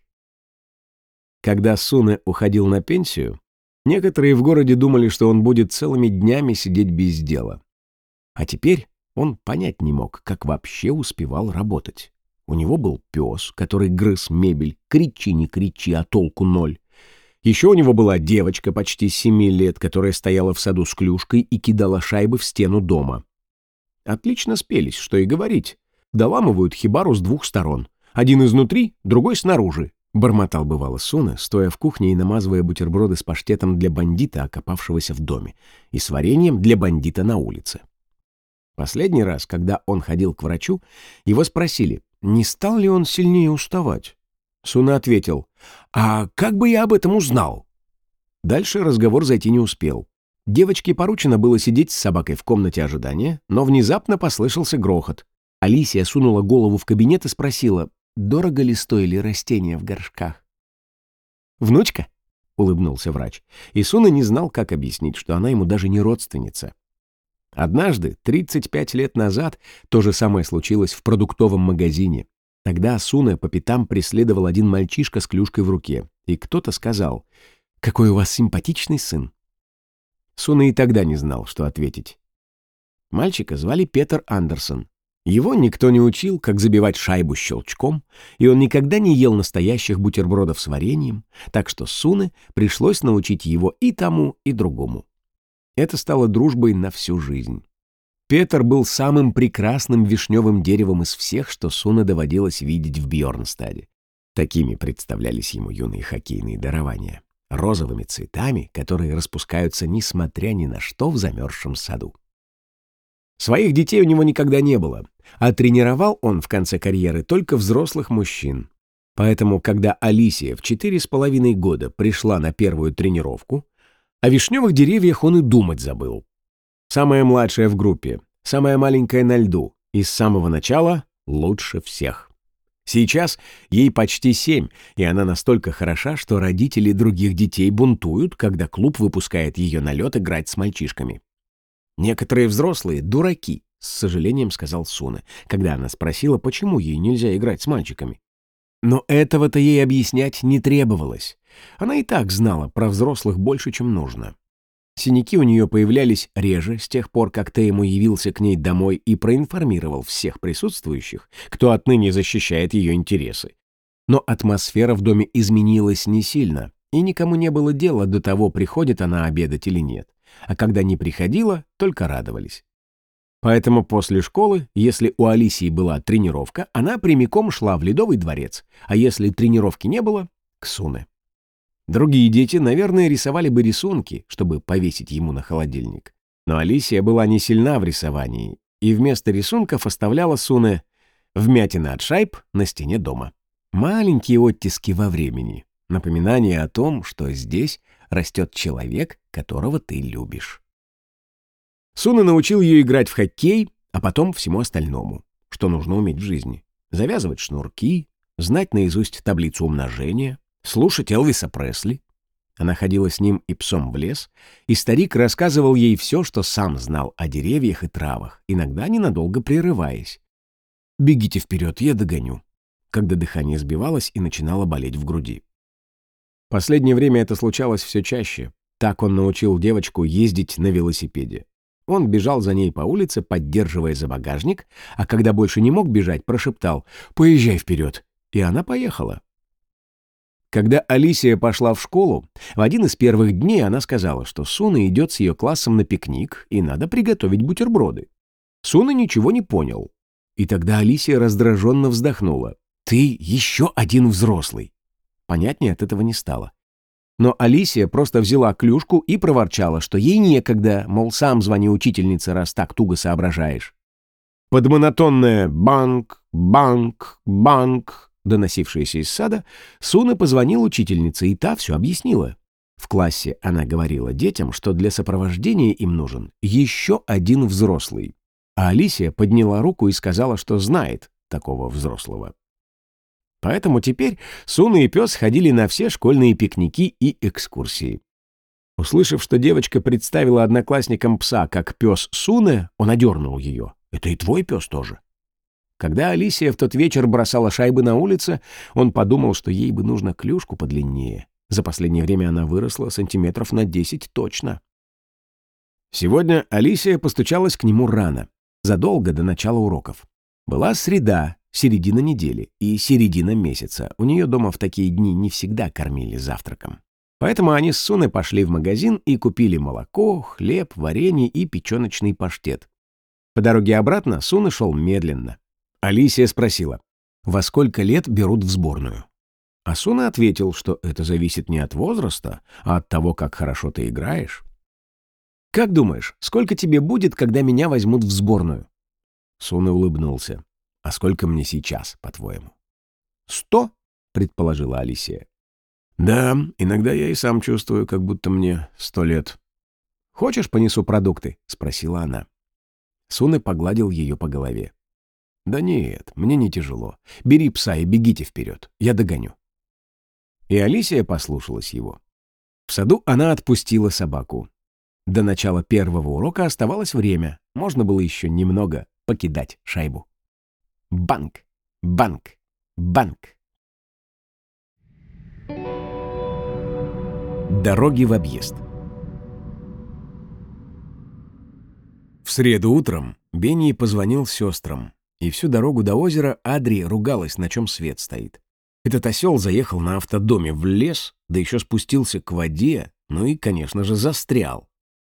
Когда Суне уходил на пенсию, некоторые в городе думали, что он будет целыми днями сидеть без дела. А теперь он понять не мог, как вообще успевал работать. У него был пес, который грыз мебель, кричи не кричи, а толку ноль. Еще у него была девочка почти 7 лет, которая стояла в саду с клюшкой и кидала шайбы в стену дома. Отлично спелись, что и говорить. Доламывают хибару с двух сторон. Один изнутри, другой снаружи. Бормотал бывало Суне, стоя в кухне и намазывая бутерброды с паштетом для бандита, окопавшегося в доме, и с вареньем для бандита на улице. Последний раз, когда он ходил к врачу, его спросили, не стал ли он сильнее уставать. Суне ответил, «А как бы я об этом узнал?» Дальше разговор зайти не успел. Девочке поручено было сидеть с собакой в комнате ожидания, но внезапно послышался грохот. Алисия сунула голову в кабинет и спросила, дорого ли стоили растения в горшках. «Внучка?» — улыбнулся врач. И Суне не знал, как объяснить, что она ему даже не родственница. Однажды, 35 лет назад, то же самое случилось в продуктовом магазине. Тогда Суне по пятам преследовал один мальчишка с клюшкой в руке, и кто-то сказал, «Какой у вас симпатичный сын». Суне и тогда не знал, что ответить. Мальчика звали Петер Андерсон. Его никто не учил, как забивать шайбу щелчком, и он никогда не ел настоящих бутербродов с вареньем, так что Суне пришлось научить его и тому, и другому. Это стало дружбой на всю жизнь. Петер был самым прекрасным вишневым деревом из всех, что Суне доводилось видеть в Бьорнстаде. Такими представлялись ему юные хоккейные дарования. Розовыми цветами, которые распускаются несмотря ни на что в замерзшем саду. Своих детей у него никогда не было, а тренировал он в конце карьеры только взрослых мужчин. Поэтому, когда Алисия в 4,5 года пришла на первую тренировку, о вишневых деревьях он и думать забыл. Самая младшая в группе, самая маленькая на льду, и с самого начала лучше всех. Сейчас ей почти 7, и она настолько хороша, что родители других детей бунтуют, когда клуб выпускает ее на лед играть с мальчишками. «Некоторые взрослые — дураки», — с сожалением сказал Суне, когда она спросила, почему ей нельзя играть с мальчиками. Но этого-то ей объяснять не требовалось. Она и так знала про взрослых больше, чем нужно. Синяки у нее появлялись реже с тех пор, как Тейму явился к ней домой и проинформировал всех присутствующих, кто отныне защищает ее интересы. Но атмосфера в доме изменилась не сильно, и никому не было дела до того, приходит она обедать или нет. А когда не приходила, только радовались. Поэтому после школы, если у Алисии была тренировка, она прямиком шла в Ледовый дворец, а если тренировки не было — к Суне. Другие дети, наверное, рисовали бы рисунки, чтобы повесить ему на холодильник. Но Алисия была не сильна в рисовании, и вместо рисунков оставляла Суне вмятины от шайб на стене дома. Маленькие оттиски во времени, напоминание о том, что здесь растет человек, которого ты любишь. Суне научил ее играть в хоккей, а потом всему остальному, что нужно уметь в жизни. Завязывать шнурки, знать наизусть таблицу умножения, слушать Элвиса Пресли. Она ходила с ним и псом в лес, и старик рассказывал ей все, что сам знал о деревьях и травах, иногда ненадолго прерываясь. «Бегите вперед, я догоню», когда дыхание сбивалось и начинало болеть в груди. Последнее время это случалось все чаще. Так он научил девочку ездить на велосипеде. Он бежал за ней по улице, поддерживая за багажник, а когда больше не мог бежать, прошептал «Поезжай вперед!» И она поехала. Когда Алисия пошла в школу, в один из первых дней она сказала, что Суна идет с ее классом на пикник и надо приготовить бутерброды. Суна ничего не понял. И тогда Алисия раздраженно вздохнула. «Ты еще один взрослый!» Понятнее от этого не стало. Но Алисия просто взяла клюшку и проворчала, что ей некогда, мол, сам звони учительнице, раз так туго соображаешь. Под монотонное «банк, банк, банк», доносившееся из сада, Суна позвонил учительнице, и та все объяснила. В классе она говорила детям, что для сопровождения им нужен еще один взрослый. А Алисия подняла руку и сказала, что знает такого взрослого. Поэтому теперь Суна и пес ходили на все школьные пикники и экскурсии. Услышав, что девочка представила одноклассникам пса как пес Суны, он одернул ее. «Это и твой пес тоже». Когда Алисия в тот вечер бросала шайбы на улице, он подумал, что ей бы нужно клюшку подлиннее. За последнее время она выросла сантиметров на 10 точно. Сегодня Алисия постучалась к нему рано, задолго до начала уроков. Была среда, середина недели и середина месяца. У нее дома в такие дни не всегда кормили завтраком. Поэтому они с Суной пошли в магазин и купили молоко, хлеб, варенье и печеночный паштет. По дороге обратно Суна шел медленно. Алисия спросила, во сколько лет берут в сборную? А Суна ответил, что это зависит не от возраста, а от того, как хорошо ты играешь. «Как думаешь, сколько тебе будет, когда меня возьмут в сборную?» Суна улыбнулся. «А сколько мне сейчас, по-твоему?» 100, предположила Алисия. «Да, иногда я и сам чувствую, как будто мне 100 лет». «Хочешь, понесу продукты?» — спросила она. Суна погладил ее по голове. «Да нет, мне не тяжело. Бери пса и бегите вперед, я догоню». И Алисия послушалась его. В саду она отпустила собаку. До начала первого урока оставалось время, можно было еще немного покидать шайбу. Банк, банк, банк. Дороги в объезд. В среду утром Бенни позвонил сестрам, и всю дорогу до озера Адри ругалась, на чем свет стоит. Этот осел заехал на автодоме в лес, да еще спустился к воде, ну и, конечно же, застрял.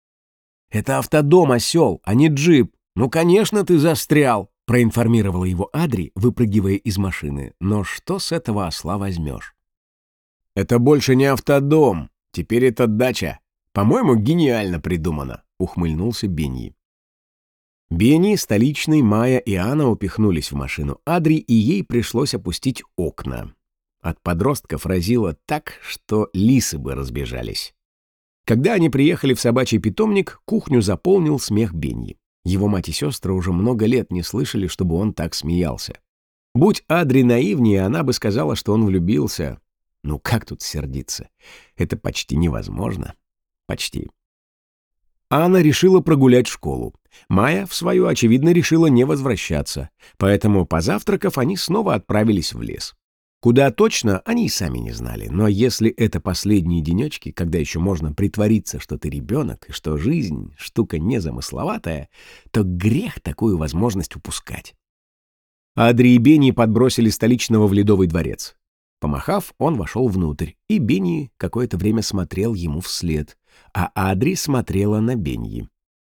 «Это автодом, осел, а не джип. Ну, конечно, ты застрял!» — проинформировала его Адри, выпрыгивая из машины. «Но что с этого осла возьмешь?» «Это больше не автодом. Теперь это дача. По-моему, гениально придумано», — ухмыльнулся Бенни. Бенни, столичный, Майя и Анна упихнулись в машину Адри, и ей пришлось опустить окна. От подростков разило так, что лисы бы разбежались. Когда они приехали в собачий питомник, кухню заполнил смех Бенни. Его мать и сестры уже много лет не слышали, чтобы он так смеялся. Будь Адри наивнее, она бы сказала, что он влюбился. Ну как тут сердиться? Это почти невозможно. Почти. Анна решила прогулять школу. Майя, в свою, очевидно, решила не возвращаться. Поэтому, позавтракав, они снова отправились в лес. Куда точно, они и сами не знали. Но если это последние денечки, когда еще можно притвориться, что ты ребенок, и что жизнь — штука незамысловатая, то грех такую возможность упускать. Адри и Бенни подбросили столичного в Ледовый дворец. Помахав, он вошел внутрь, и Бенни какое-то время смотрел ему вслед, а Адри смотрела на Бенни.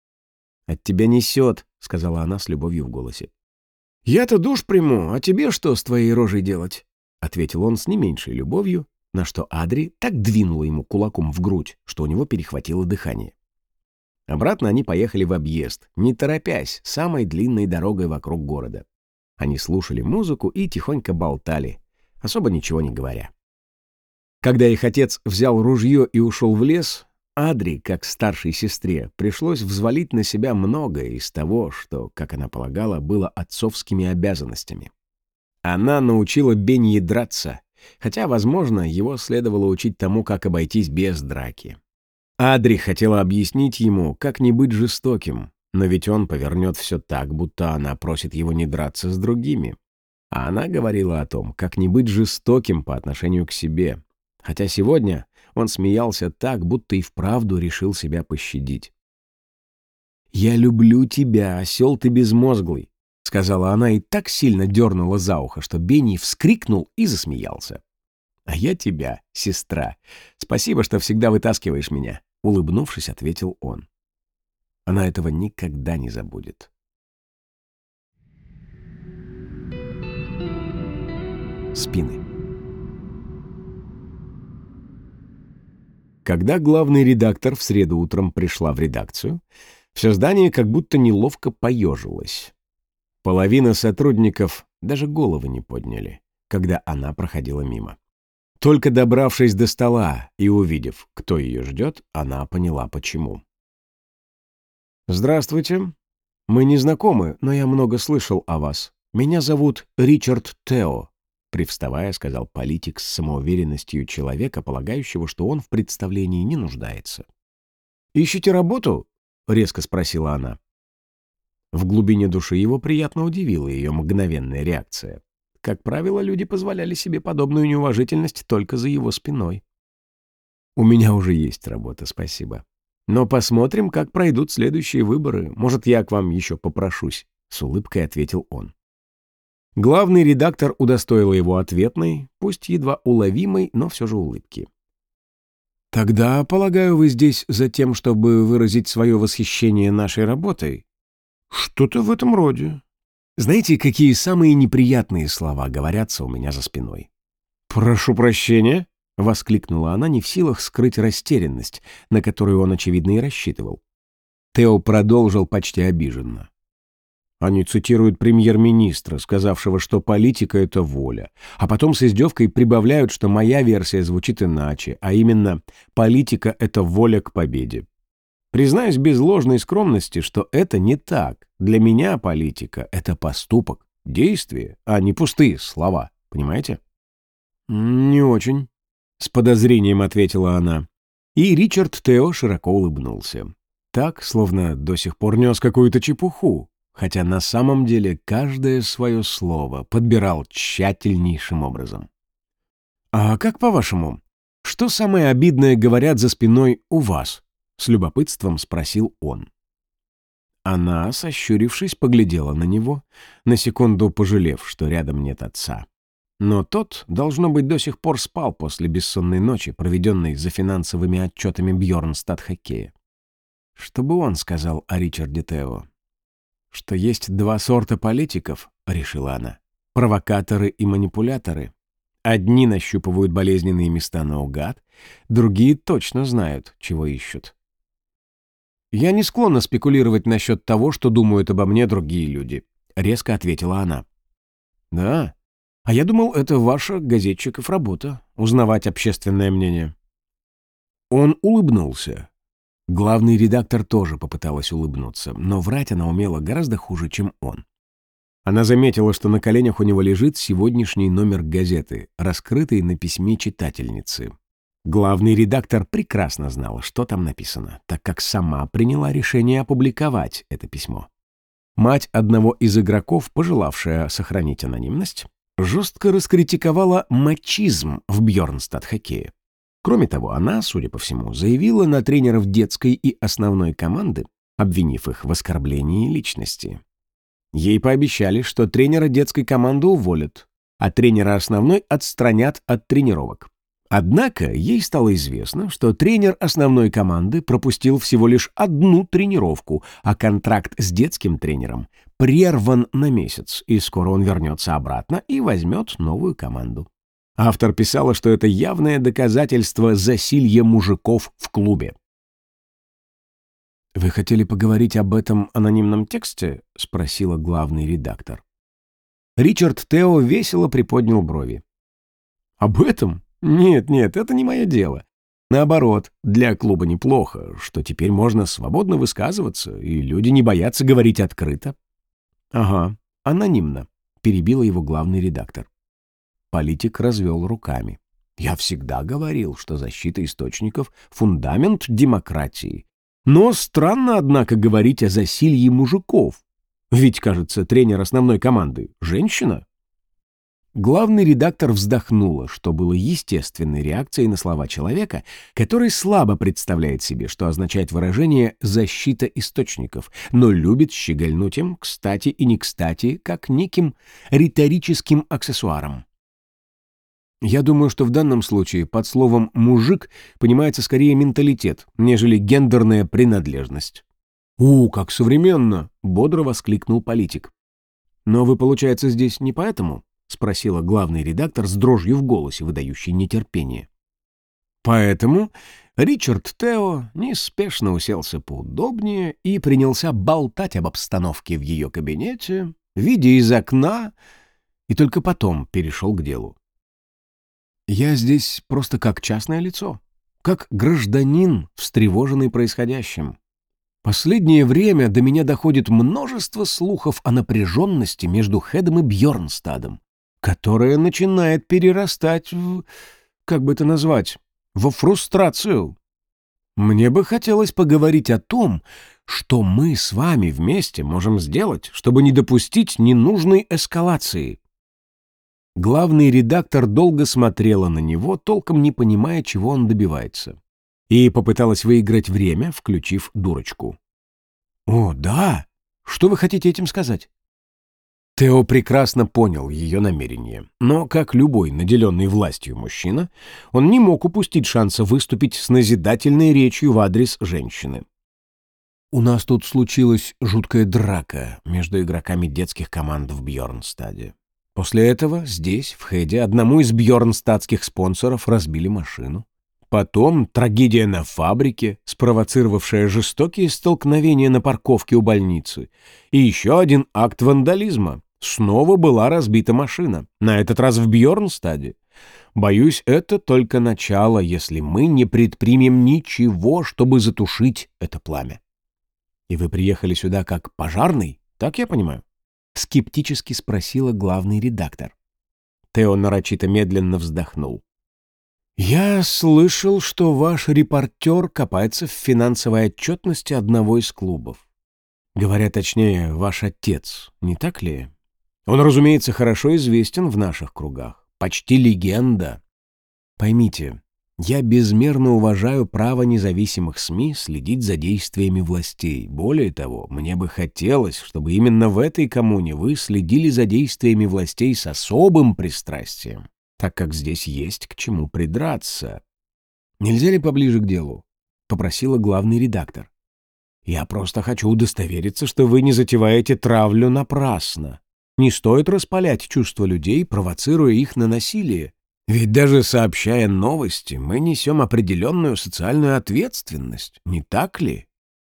«От тебя несет», — сказала она с любовью в голосе. «Я-то душ приму, а тебе что с твоей рожей делать?» — ответил он с не меньшей любовью, на что Адри так двинула ему кулаком в грудь, что у него перехватило дыхание. Обратно они поехали в объезд, не торопясь, самой длинной дорогой вокруг города. Они слушали музыку и тихонько болтали, особо ничего не говоря. Когда их отец взял ружье и ушел в лес, Адри, как старшей сестре, пришлось взвалить на себя многое из того, что, как она полагала, было отцовскими обязанностями. Она научила Бенни драться, хотя, возможно, его следовало учить тому, как обойтись без драки. Адри хотела объяснить ему, как не быть жестоким, но ведь он повернет все так, будто она просит его не драться с другими. А она говорила о том, как не быть жестоким по отношению к себе, хотя сегодня он смеялся так, будто и вправду решил себя пощадить. «Я люблю тебя, осел ты безмозглый», — сказала она и так сильно дернула за ухо, что Бенни вскрикнул и засмеялся. «А я тебя, сестра. Спасибо, что всегда вытаскиваешь меня», — улыбнувшись, ответил он. Она этого никогда не забудет. Спины. Когда главный редактор в среду утром пришла в редакцию, все здание как будто неловко поежилось. Половина сотрудников даже головы не подняли, когда она проходила мимо. Только добравшись до стола и увидев, кто ее ждет, она поняла, почему. «Здравствуйте. Мы не знакомы, но я много слышал о вас. Меня зовут Ричард Тео», — привставая, сказал политик с самоуверенностью человека, полагающего, что он в представлении не нуждается. «Ищете работу?» — резко спросила она. В глубине души его приятно удивила ее мгновенная реакция. Как правило, люди позволяли себе подобную неуважительность только за его спиной. «У меня уже есть работа, спасибо. Но посмотрим, как пройдут следующие выборы. Может, я к вам еще попрошусь», — с улыбкой ответил он. Главный редактор удостоил его ответной, пусть едва уловимой, но все же улыбки. «Тогда, полагаю, вы здесь за тем, чтобы выразить свое восхищение нашей работой?» «Что-то в этом роде». «Знаете, какие самые неприятные слова говорятся у меня за спиной?» «Прошу прощения», — воскликнула она, не в силах скрыть растерянность, на которую он, очевидно, и рассчитывал. Тео продолжил почти обиженно. «Они цитируют премьер-министра, сказавшего, что политика — это воля, а потом с издевкой прибавляют, что моя версия звучит иначе, а именно «политика — это воля к победе». Признаюсь без ложной скромности, что это не так. Для меня политика — это поступок, действие, а не пустые слова. Понимаете? «Не очень», — с подозрением ответила она. И Ричард Тео широко улыбнулся. Так, словно до сих пор нес какую-то чепуху, хотя на самом деле каждое свое слово подбирал тщательнейшим образом. «А как по-вашему, что самое обидное говорят за спиной у вас?» — с любопытством спросил он. Она, сощурившись, поглядела на него, на секунду пожалев, что рядом нет отца. Но тот, должно быть, до сих пор спал после бессонной ночи, проведенной за финансовыми отчетами Бьорнстадт-хоккея. Что бы он сказал о Ричарде Тео? Что есть два сорта политиков, решила она. Провокаторы и манипуляторы. Одни нащупывают болезненные места наугад, другие точно знают, чего ищут. «Я не склонна спекулировать насчет того, что думают обо мне другие люди», — резко ответила она. «Да? А я думал, это ваша, газетчиков, работа — узнавать общественное мнение». Он улыбнулся. Главный редактор тоже попыталась улыбнуться, но врать она умела гораздо хуже, чем он. Она заметила, что на коленях у него лежит сегодняшний номер газеты, раскрытый на письме читательницы. Главный редактор прекрасно знал, что там написано, так как сама приняла решение опубликовать это письмо. Мать одного из игроков, пожелавшая сохранить анонимность, жестко раскритиковала мачизм в Бьорнстадт-хоккее. Кроме того, она, судя по всему, заявила на тренеров детской и основной команды, обвинив их в оскорблении личности. Ей пообещали, что тренера детской команды уволят, а тренера основной отстранят от тренировок. Однако ей стало известно, что тренер основной команды пропустил всего лишь одну тренировку, а контракт с детским тренером прерван на месяц, и скоро он вернется обратно и возьмет новую команду. Автор писала, что это явное доказательство засилья мужиков в клубе. «Вы хотели поговорить об этом анонимном тексте?» — спросила главный редактор. Ричард Тео весело приподнял брови. «Об этом? Нет, это не мое дело. Наоборот, для клуба неплохо, что теперь можно свободно высказываться, и люди не боятся говорить открыто». «Ага, анонимно», — перебила его главный редактор. Политик развел руками. «Я всегда говорил, что защита источников — фундамент демократии. Но странно, однако, говорить о засилье мужиков. Ведь, кажется, тренер основной команды — женщина». Главный редактор вздохнула, что было естественной реакцией на слова человека, который слабо представляет себе, что означает выражение «защита источников», но любит щегольнуть им, кстати и не кстати, как неким риторическим аксессуаром. Я думаю, что в данном случае под словом «мужик» понимается скорее менталитет, нежели гендерная принадлежность. Как современно!» — бодро воскликнул политик. «Но вы, получается, здесь не поэтому?» — спросила главный редактор с дрожью в голосе, выдающей нетерпение. Поэтому Ричард Тео неспешно уселся поудобнее и принялся болтать об обстановке в ее кабинете, видя из окна, и только потом перешел к делу. «Я здесь просто как частное лицо, как гражданин, встревоженный происходящим. Последнее время до меня доходит множество слухов о напряженности между Хедом и Бьернстадом, которая начинает перерастать в, как бы это назвать, во фрустрацию. Мне бы хотелось поговорить о том, что мы с вами вместе можем сделать, чтобы не допустить ненужной эскалации». Главный редактор долго смотрела на него, толком не понимая, чего он добивается, и попыталась выиграть время, включив дурочку. «О, да? Что вы хотите этим сказать?» Тео прекрасно понял ее намерение, но, как любой наделенный властью мужчина, он не мог упустить шанса выступить с назидательной речью в адрес женщины. «У нас тут случилась жуткая драка между игроками детских команд в Бьернстаде. После этого здесь, в Хеде, одному из бьернстадских спонсоров разбили машину. Потом трагедия на фабрике, спровоцировавшая жестокие столкновения на парковке у больницы. И еще один акт вандализма. Снова была разбита машина, на этот раз в Бьернстаде. Боюсь, это только начало, если мы не предпримем ничего, чтобы затушить это пламя». «И вы приехали сюда как пожарный, так я понимаю?» — скептически спросила главный редактор. Тео нарочито медленно вздохнул. «Я слышал, что ваш репортер копается в финансовой отчетности одного из клубов. Говоря точнее, ваш отец, не так ли? Он, разумеется, хорошо известен в наших кругах, почти легенда. Поймите, я безмерно уважаю право независимых СМИ следить за действиями властей. Более того, мне бы хотелось, чтобы именно в этой коммуне вы следили за действиями властей с особым пристрастием, так как здесь есть к чему придраться. Нельзя ли поближе к делу?» — попросила главный редактор. «Я просто хочу удостовериться, что вы не затеваете травлю напрасно. Не стоит распалять чувства людей, провоцируя их на насилие. Ведь даже сообщая новости, мы несем определенную социальную ответственность, не так ли?»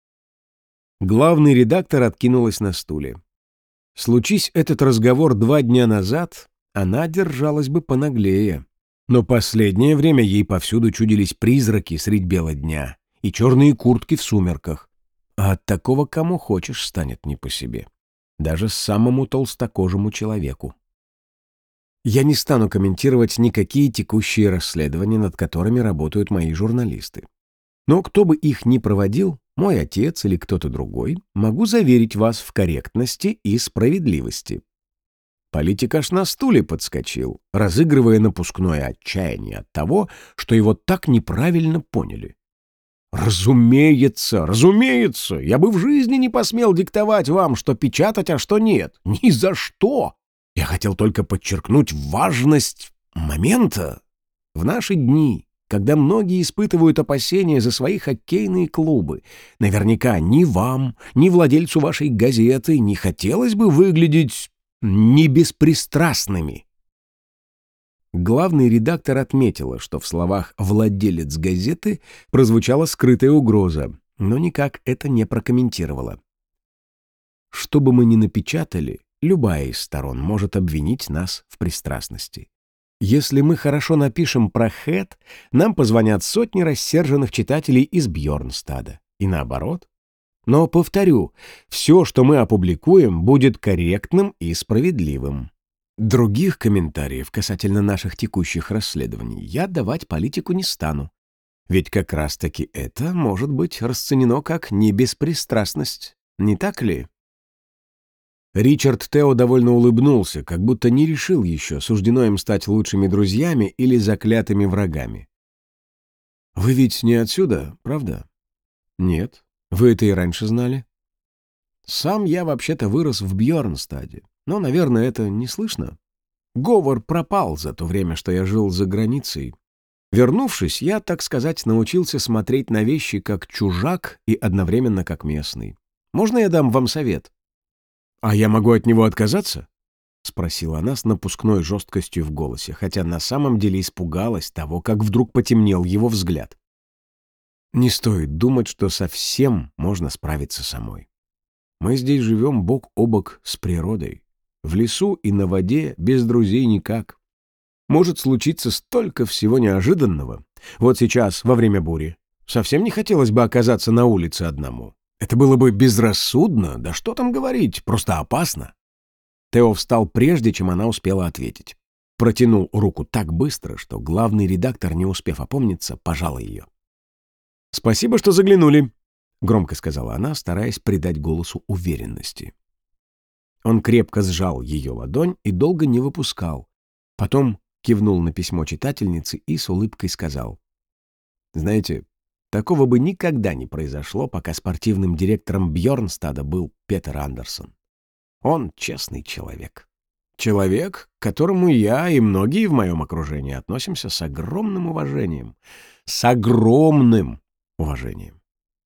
Главный редактор откинулась на стуле. Случись этот разговор 2 дня назад, она держалась бы понаглее. Но последнее время ей повсюду чудились призраки средь бела дня и черные куртки в сумерках. А от такого кому хочешь станет не по себе. Даже самому толстокожему человеку. Я не стану комментировать никакие текущие расследования, над которыми работают мои журналисты. Но кто бы их ни проводил, мой отец или кто-то другой, могу заверить вас в корректности и справедливости. Политик аж на стуле подскочил, разыгрывая напускное отчаяние от того, что его так неправильно поняли. «Разумеется, разумеется, я бы в жизни не посмел диктовать вам, что печатать, а что нет. Ни за что! Я хотел только подчеркнуть важность момента. В наши дни, когда многие испытывают опасения за свои хоккейные клубы, наверняка ни вам, ни владельцу вашей газеты не хотелось бы выглядеть небеспристрастными». Главный редактор отметила, что в словах «владелец газеты» прозвучала скрытая угроза, но никак это не прокомментировала. «Что бы мы ни напечатали, любая из сторон может обвинить нас в пристрастности. Если мы хорошо напишем про Хэт, нам позвонят сотни рассерженных читателей из Бьернстада. И наоборот. Но, повторю, все, что мы опубликуем, будет корректным и справедливым. Других комментариев касательно наших текущих расследований я давать политику не стану. Ведь как раз-таки это может быть расценено как небеспристрастность, не так ли?» Ричард Тео довольно улыбнулся, как будто не решил еще, суждено им стать лучшими друзьями или заклятыми врагами. «Вы ведь не отсюда, правда?» «Нет. Вы это и раньше знали?» «Сам я вообще-то вырос в Бьорнстаде, но, наверное, это не слышно. Говор пропал за то время, что я жил за границей. Вернувшись, я, так сказать, научился смотреть на вещи как чужак и одновременно как местный. Можно я дам вам совет?» «А я могу от него отказаться?» — спросила она с напускной жесткостью в голосе, хотя на самом деле испугалась того, как вдруг потемнел его взгляд. «Не стоит думать, что совсем можно справиться самой. Мы здесь живем бок о бок с природой. В лесу и на воде без друзей никак. Может случиться столько всего неожиданного. Вот сейчас, во время бури, совсем не хотелось бы оказаться на улице одному. Это было бы безрассудно, да что там говорить, просто опасно». Тео встал прежде, чем она успела ответить. Протянул руку так быстро, что главный редактор, не успев опомниться, пожал ее. «Спасибо, что заглянули», — громко сказала она, стараясь придать голосу уверенности. Он крепко сжал ее ладонь и долго не выпускал. Потом кивнул на письмо читательницы и с улыбкой сказал: «Знаете, такого бы никогда не произошло, пока спортивным директором Бьорнстада был Петер Андерсон. Он честный человек. Человек, к которому я и многие в моем окружении относимся с огромным уважением. С огромным уважением».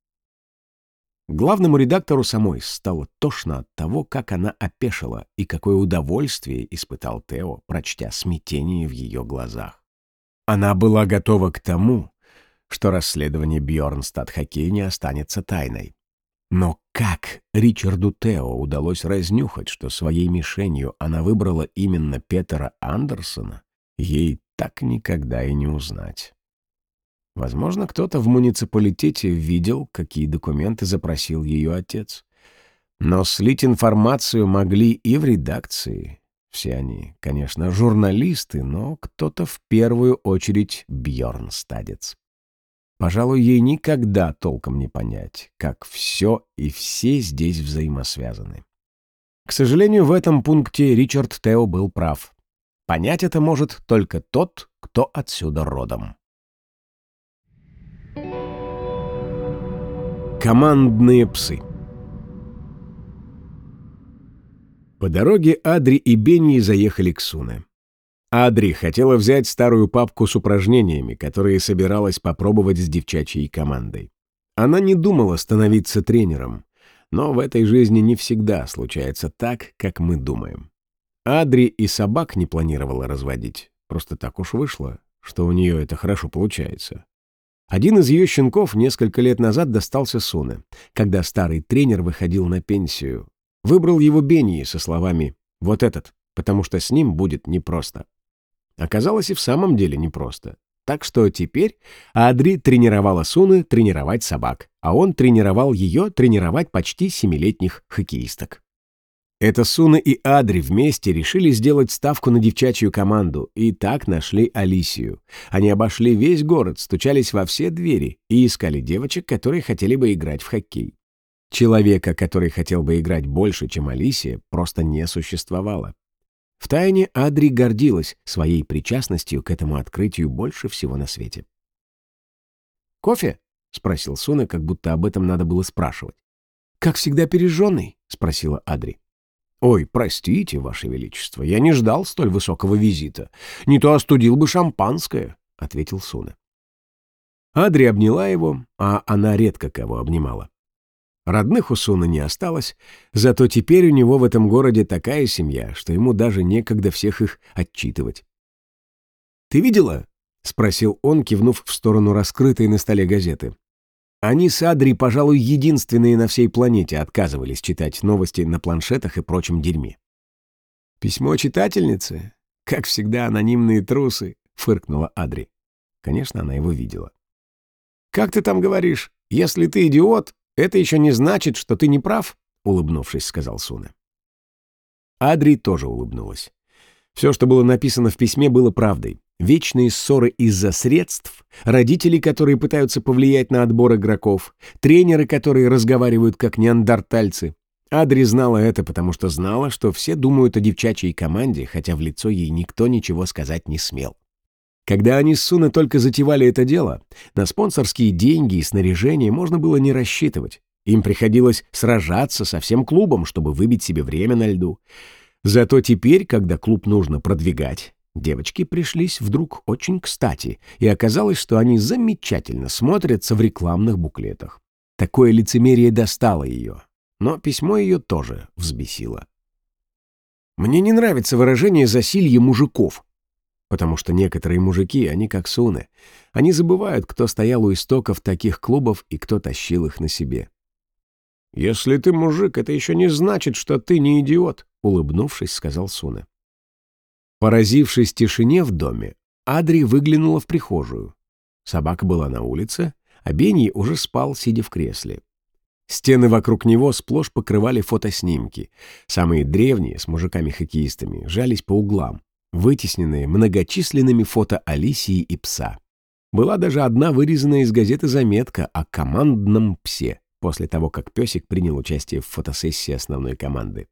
Главному редактору самой стало тошно от того, как она опешила и какое удовольствие испытал Тео, прочтя смятение в ее глазах. Она была готова к тому, что расследование Бьорнстад-хоккей не останется тайной. Но как Ричарду Тео удалось разнюхать, что своей мишенью она выбрала именно Петера Андерсона, ей так никогда и не узнать. Возможно, кто-то в муниципалитете видел, какие документы запросил ее отец. Но слить информацию могли и в редакции. Все они, конечно, журналисты, но кто-то в первую очередь бьорнстадец. Пожалуй, ей никогда толком не понять, как все и все здесь взаимосвязаны. К сожалению, в этом пункте Ричард Тео был прав. Понять это может только тот, кто отсюда родом. Командные псы. По дороге Адри и Бенни заехали к Суне. Адри хотела взять старую папку с упражнениями, которые собиралась попробовать с девчачьей командой. Она не думала становиться тренером, но в этой жизни не всегда случается так, как мы думаем. Адри и собак не планировала разводить, просто так уж вышло, что у нее это хорошо получается. Один из ее щенков несколько лет назад достался Суне, когда старый тренер выходил на пенсию. Выбрал его Бенни со словами «вот этот, потому что с ним будет непросто». Оказалось и в самом деле непросто. Так что теперь Адри тренировала Суне тренировать собак, а он тренировал ее тренировать почти 7-летних хоккеисток. Это Суне и Адри вместе решили сделать ставку на девчачью команду и так нашли Алисию. Они обошли весь город, стучались во все двери и искали девочек, которые хотели бы играть в хоккей. Человека, который хотел бы играть больше, чем Алисия, просто не существовало. Втайне Адри гордилась своей причастностью к этому открытию больше всего на свете. «Кофе?» — спросил Суне, как будто об этом надо было спрашивать. «Как всегда пережженный?» — спросила Адри. «Ой, простите, Ваше Величество, я не ждал столь высокого визита. Не то остудил бы шампанское», — ответил Суне. Адри обняла его, а она редко кого обнимала. Родных у Суны не осталось, зато теперь у него в этом городе такая семья, что ему даже некогда всех их отчитывать. «Ты видела?» — спросил он, кивнув в сторону раскрытой на столе газеты. Они с Адри, пожалуй, единственные на всей планете отказывались читать новости на планшетах и прочем дерьме. «Письмо читательницы? Как всегда, анонимные трусы», — фыркнула Адри. Конечно, она его видела. «Как ты там говоришь? Если ты идиот, это еще не значит, что ты не прав», — улыбнувшись, сказал Суне. Адри тоже улыбнулась. Все, что было написано в письме, было правдой. Вечные ссоры из-за средств, родители, которые пытаются повлиять на отбор игроков, тренеры, которые разговаривают как неандертальцы. Адри знала это, потому что знала, что все думают о девчачьей команде, хотя в лицо ей никто ничего сказать не смел. Когда они с Суне только затевали это дело, на спонсорские деньги и снаряжение можно было не рассчитывать. Им приходилось сражаться со всем клубом, чтобы выбить себе время на льду. Зато теперь, когда клуб нужно продвигать, девочки пришлись вдруг очень кстати, и оказалось, что они замечательно смотрятся в рекламных буклетах. Такое лицемерие достало ее, но письмо ее тоже взбесило. «Мне не нравится выражение «засилье мужиков», потому что некоторые мужики, они как Суне, они забывают, кто стоял у истоков таких клубов и кто тащил их на себе. «Если ты мужик, это еще не значит, что ты не идиот», — улыбнувшись, сказал Суне. Поразившись тишине в доме, Адри выглянула в прихожую. Собака была на улице, а Бенни уже спал, сидя в кресле. Стены вокруг него сплошь покрывали фотоснимки. Самые древние, с мужиками-хоккеистами, жались по углам, вытесненные многочисленными фото Алисии и пса. Была даже одна вырезанная из газеты заметка о командном псе, после того, как песик принял участие в фотосессии основной команды.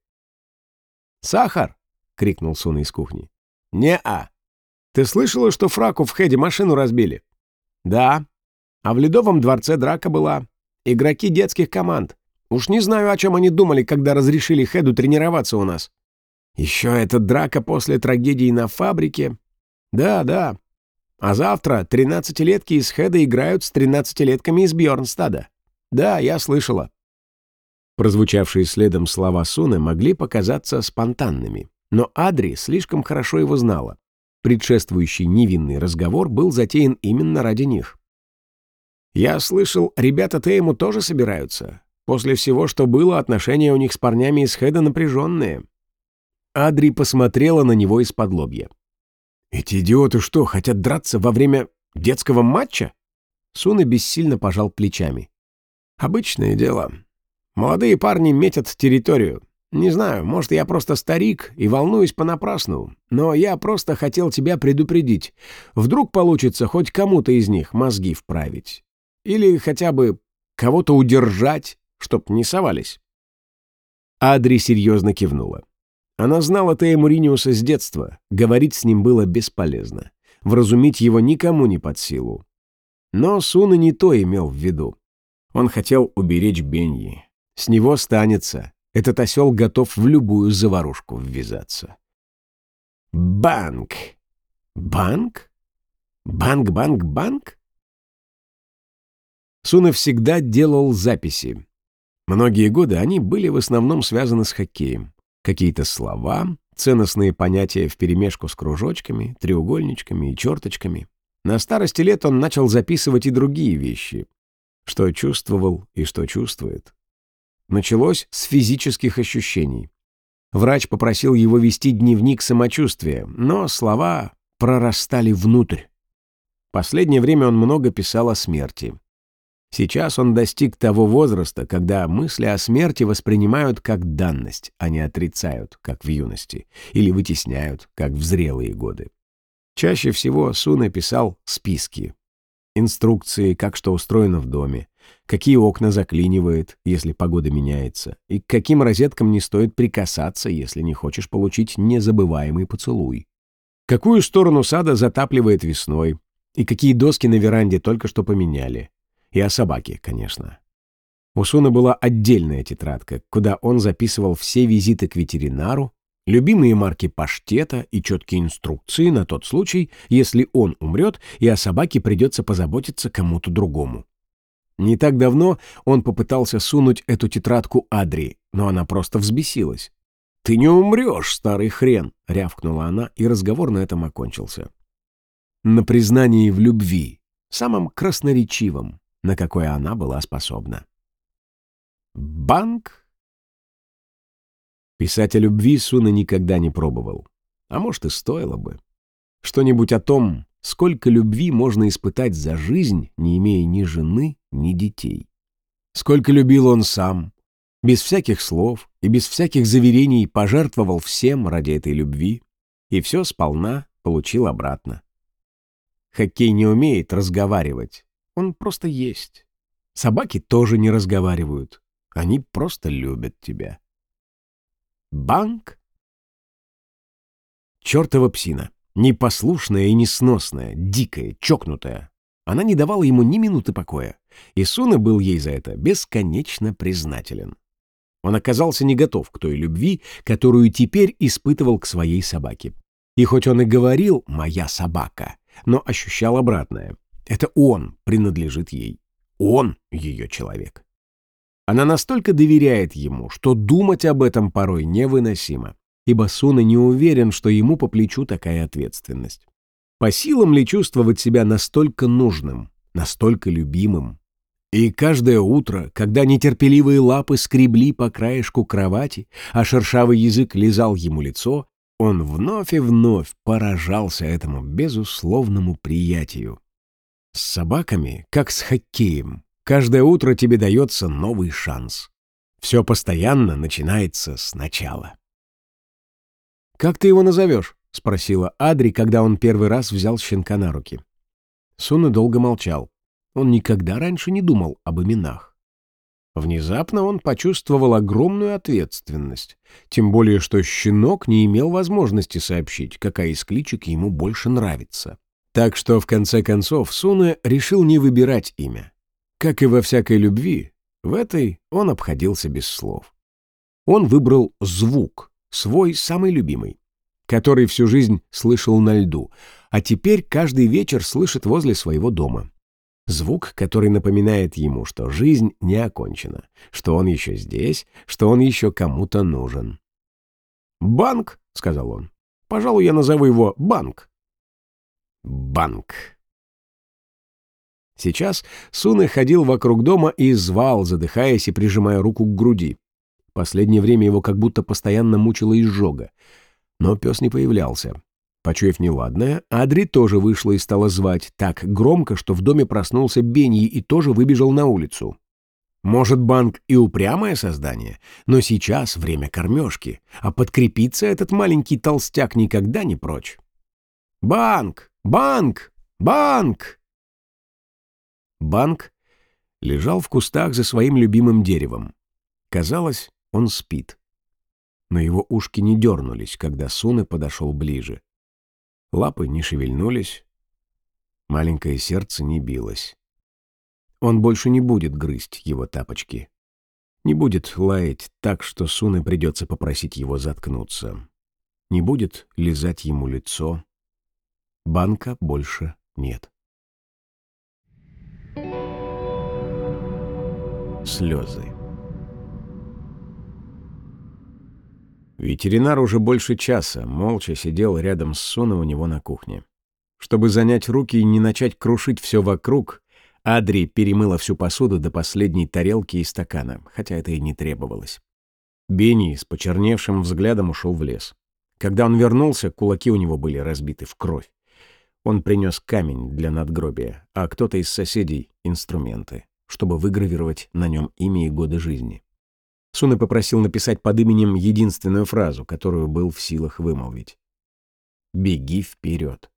«Сахар!» — крикнул Суна из кухни. «Не-а! Ты слышала, что Фраку в Хеде машину разбили?» «Да. А в Ледовом дворце драка была. Игроки детских команд. Уж не знаю, о чем они думали, когда разрешили Хеду тренироваться у нас. Еще эта драка после трагедии на фабрике. Да. А завтра 13-летки из Хеда играют с 13-летками из Бьорнстада. Да, я слышала». Прозвучавшие следом слова Суны могли показаться спонтанными, но Адри слишком хорошо его знала. Предшествующий невинный разговор был затеян именно ради них. «Я слышал, ребята Тейму тоже собираются. После всего, что было, отношения у них с парнями из Хеда напряженные». Адри посмотрела на него из-подлобья. «Эти идиоты что, хотят драться во время детского матча?» Суна бессильно пожал плечами. «Обычное дело. Молодые парни метят территорию. Не знаю, может, я просто старик и волнуюсь понапрасну, но я просто хотел тебя предупредить. Вдруг получится хоть кому-то из них мозги вправить. Или хотя бы кого-то удержать, чтоб не совались». Адри серьезно кивнула. Она знала Тея Муриниуса с детства, говорить с ним было бесполезно. Вразумить его никому не под силу. Но Суна не то имел в виду. Он хотел уберечь Беньи. С него станется. Этот осел готов в любую заварушку ввязаться. Банк. Банк? Банк? Суна всегда делал записи. Многие годы они были в основном связаны с хоккеем. Какие-то слова, ценностные понятия вперемешку с кружочками, треугольничками и черточками. На старости лет он начал записывать и другие вещи. Что чувствовал и что чувствует. Началось с физических ощущений. Врач попросил его вести дневник самочувствия, но слова прорастали внутрь. Последнее время он много писал о смерти. Сейчас он достиг того возраста, когда мысли о смерти воспринимают как данность, а не отрицают, как в юности, или вытесняют, как в зрелые годы. Чаще всего Суна писал списки. Инструкции, как что устроено в доме, какие окна заклинивает, если погода меняется, и к каким розеткам не стоит прикасаться, если не хочешь получить незабываемый поцелуй. Какую сторону сада затапливает весной, и какие доски на веранде только что поменяли. И о собаке, конечно. У Суны была отдельная тетрадка, куда он записывал все визиты к ветеринару, любимые марки паштета и четкие инструкции на тот случай, если он умрет, и о собаке придется позаботиться кому-то другому. Не так давно он попытался сунуть эту тетрадку Адри, но она просто взбесилась. «Ты не умрешь, старый хрен!» — рявкнула она, и разговор на этом окончился. На признании в любви, самом красноречивом, на какое она была способна. Банк? Писать о любви Суна никогда не пробовал. А может, и стоило бы. Что-нибудь о том, сколько любви можно испытать за жизнь, не имея ни жены, ни детей. Сколько любил он сам, без всяких слов и без всяких заверений пожертвовал всем ради этой любви, и все сполна получил обратно. Хоккей не умеет разговаривать. Он просто есть. Собаки тоже не разговаривают. Они просто любят тебя. Банк? Чёртова псина. Непослушная и несносная, дикая, чокнутая. Она не давала ему ни минуты покоя, и Суне был ей за это бесконечно признателен. Он оказался не готов к той любви, которую теперь испытывал к своей собаке. И хоть он и говорил «моя собака», но ощущал обратное. Это он принадлежит ей. Он ее человек. Она настолько доверяет ему, что думать об этом порой невыносимо, ибо Суне не уверен, что ему по плечу такая ответственность. По силам ли чувствовать себя настолько нужным, настолько любимым? И каждое утро, когда нетерпеливые лапы скребли по краешку кровати, а шершавый язык лизал ему лицо, он вновь и вновь поражался этому безусловному приятию. С собаками, как с хоккеем, каждое утро тебе дается новый шанс. Все постоянно начинается сначала. «Как ты его назовешь?» — спросила Адри, когда он первый раз взял щенка на руки. Суне долго молчал. Он никогда раньше не думал об именах. Внезапно он почувствовал огромную ответственность, тем более что щенок не имел возможности сообщить, какая из кличек ему больше нравится. Так что, в конце концов, Суне решил не выбирать имя. Как и во всякой любви, в этой он обходился без слов. Он выбрал звук, свой самый любимый, который всю жизнь слышал на льду, а теперь каждый вечер слышит возле своего дома. Звук, который напоминает ему, что жизнь не окончена, что он еще здесь, что он еще кому-то нужен. «Банк», — сказал он. «Пожалуй, я назову его Банк». Банк. Сейчас Суне ходил вокруг дома и звал, задыхаясь и прижимая руку к груди. Последнее время его как будто постоянно мучила изжога. Но пес не появлялся. Почуяв неладное, Адри тоже вышла и стала звать так громко, что в доме проснулся Беньи и тоже выбежал на улицу. Может, Банк и упрямое создание, но сейчас время кормежки, а подкрепиться этот маленький толстяк никогда не прочь. «Банк! Банк! Банк!» Банк лежал в кустах за своим любимым деревом. Казалось, он спит. Но его ушки не дернулись, когда Суне подошел ближе. Лапы не шевельнулись, маленькое сердце не билось. Он больше не будет грызть его тапочки. Не будет лаять так, что Суне придется попросить его заткнуться. Не будет лизать ему лицо. Банка больше нет. Слезы. Ветеринар уже больше часа молча сидел рядом с Суне у него на кухне. Чтобы занять руки и не начать крушить все вокруг, Адри перемыла всю посуду до последней тарелки и стакана, хотя это и не требовалось. Бенни с почерневшим взглядом ушел в лес. Когда он вернулся, кулаки у него были разбиты в кровь. Он принес камень для надгробия, а кто-то из соседей — инструменты, чтобы выгравировать на нем имя и годы жизни. Суне попросил написать под именем единственную фразу, которую был в силах вымолвить. «Беги вперед».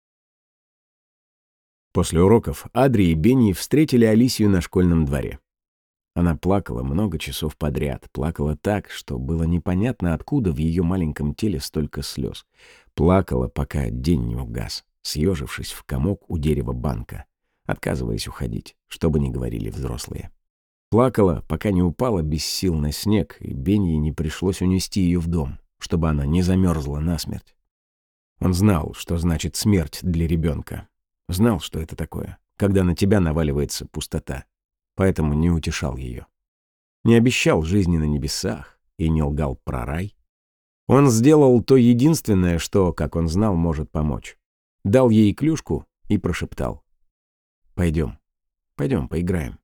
После уроков Адри и Бенни встретили Алисию на школьном дворе. Она плакала много часов подряд, плакала так, что было непонятно, откуда в ее маленьком теле столько слез. Плакала, пока день не угас, съежившись в комок у дерева банка, отказываясь уходить, что бы ни говорили взрослые. Плакала, пока не упала без сил на снег, и Бенни не пришлось унести ее в дом, чтобы она не замерзла насмерть. Он знал, что значит смерть для ребенка. Знал, что это такое, когда на тебя наваливается пустота, поэтому не утешал ее. Не обещал жизни на небесах и не лгал про рай. Он сделал то единственное, что, как он знал, может помочь. Дал ей клюшку и прошептал: «Пойдем, пойдем, поиграем».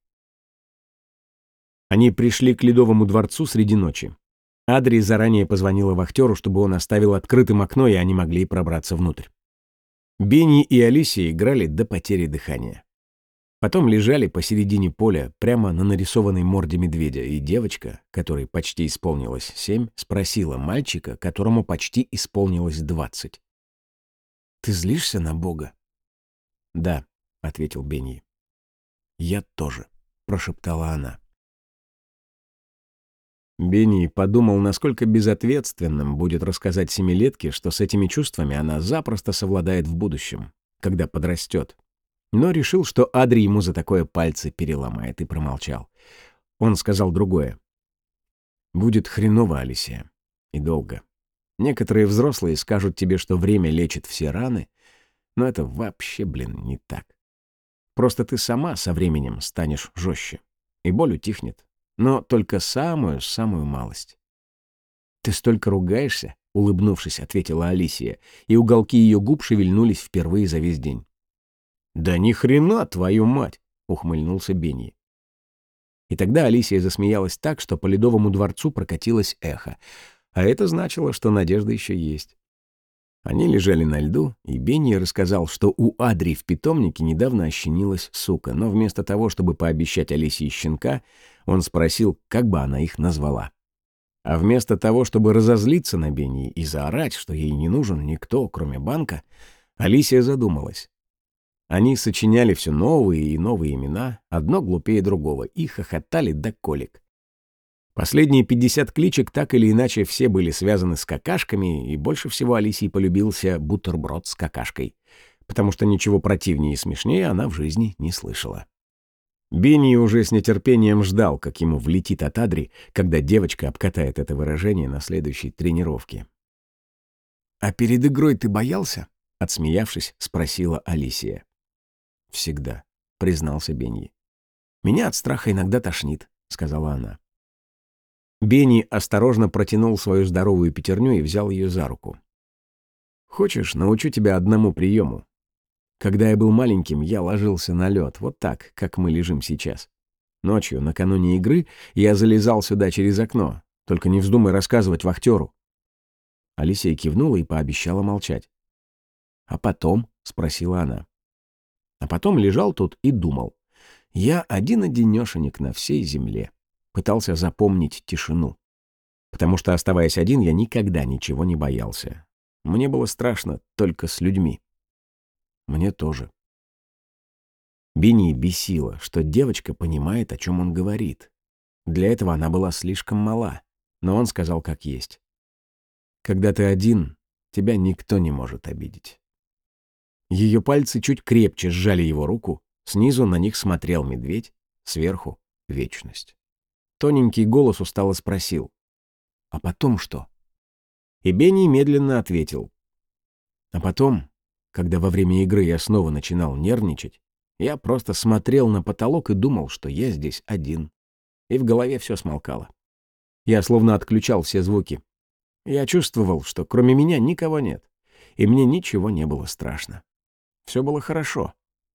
Они пришли к Ледовому дворцу среди ночи. Адри заранее позвонила вахтеру, чтобы он оставил открытым окно, и они могли пробраться внутрь. Бенни и Алисия играли до потери дыхания. Потом лежали посередине поля, прямо на нарисованной морде медведя, и девочка, которой почти исполнилось 7, спросила мальчика, которому почти исполнилось 20. «Ты злишься на Бога?» «Да», — ответил Бенни. «Я тоже», — прошептала она. Бенни подумал, насколько безответственным будет рассказать семилетке, что с этими чувствами она запросто совладает в будущем, когда подрастет. Но решил, что Адри ему за такое пальцы переломает, и промолчал. Он сказал другое. «Будет хреново, Алисия. И долго. Некоторые взрослые скажут тебе, что время лечит все раны, но это вообще, не так. Просто ты сама со временем станешь жестче, и боль утихнет. Но только самую-самую малость». «Ты столько ругаешься?» — улыбнувшись, ответила Алисия, и уголки ее губ шевельнулись впервые за весь день. «Да ни хрена, твою мать!» — ухмыльнулся Бенни. И тогда Алисия засмеялась так, что по Ледовому дворцу прокатилось эхо, а это значило, что надежда еще есть. Они лежали на льду, и Бенни рассказал, что у Адри в питомнике недавно ощенилась сука, но вместо того, чтобы пообещать Алисии щенка, он спросил, как бы она их назвала. А вместо того, чтобы разозлиться на Бенни и заорать, что ей не нужен никто, кроме банка, Алисия задумалась. Они сочиняли все новые и новые имена, одно глупее другого, и хохотали до колик. Последние 50 кличек так или иначе все были связаны с какашками, и больше всего Алисии полюбился бутерброд с какашкой, потому что ничего противнее и смешнее она в жизни не слышала. Бенни уже с нетерпением ждал, как ему влетит от Адри, когда девочка обкатает это выражение на следующей тренировке. «А перед игрой ты боялся?» — отсмеявшись, спросила Алисия. «Всегда», — признался Бенни. «Меня от страха иногда тошнит», — сказала она. Бенни осторожно протянул свою здоровую пятерню и взял ее за руку. «Хочешь, научу тебя одному приему? Когда я был маленьким, я ложился на лед, вот так, как мы лежим сейчас. Ночью, накануне игры, я залезал сюда через окно. Только не вздумай рассказывать вахтеру». Алисия кивнула и пообещала молчать. «А потом?» — спросила она. А потом лежал тут и думал. Я один-одинешенек на всей земле. Пытался запомнить тишину. Потому что, оставаясь один, я никогда ничего не боялся. Мне было страшно только с людьми. Мне тоже. Бенни бесило, что девочка понимает, о чем он говорит. Для этого она была слишком мала, но он сказал как есть. Когда ты один, тебя никто не может обидеть. Ее пальцы чуть крепче сжали его руку, снизу на них смотрел медведь, сверху — вечность. Тоненький голос устало спросил: «А потом что?» И Бенни медленно ответил: «А потом, когда во время игры я снова начинал нервничать, я просто смотрел на потолок и думал, что я здесь один. И в голове все смолкало. Я словно отключал все звуки. Я чувствовал, что кроме меня никого нет, и мне ничего не было страшно. Все было хорошо».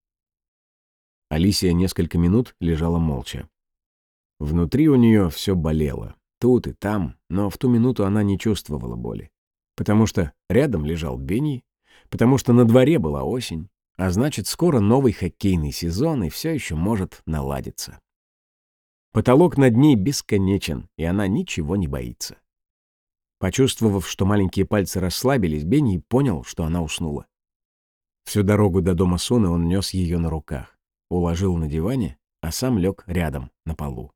Алисия несколько минут лежала молча. Внутри у нее все болело, тут и там, но в ту минуту она не чувствовала боли. Потому что рядом лежал Бенни, потому что на дворе была осень, а значит, скоро новый хоккейный сезон, и все еще может наладиться. Потолок над ней бесконечен, и она ничего не боится. Почувствовав, что маленькие пальцы расслабились, Бенни понял, что она уснула. Всю дорогу до дома Суны он нес ее на руках, уложил на диване, а сам лег рядом, на полу.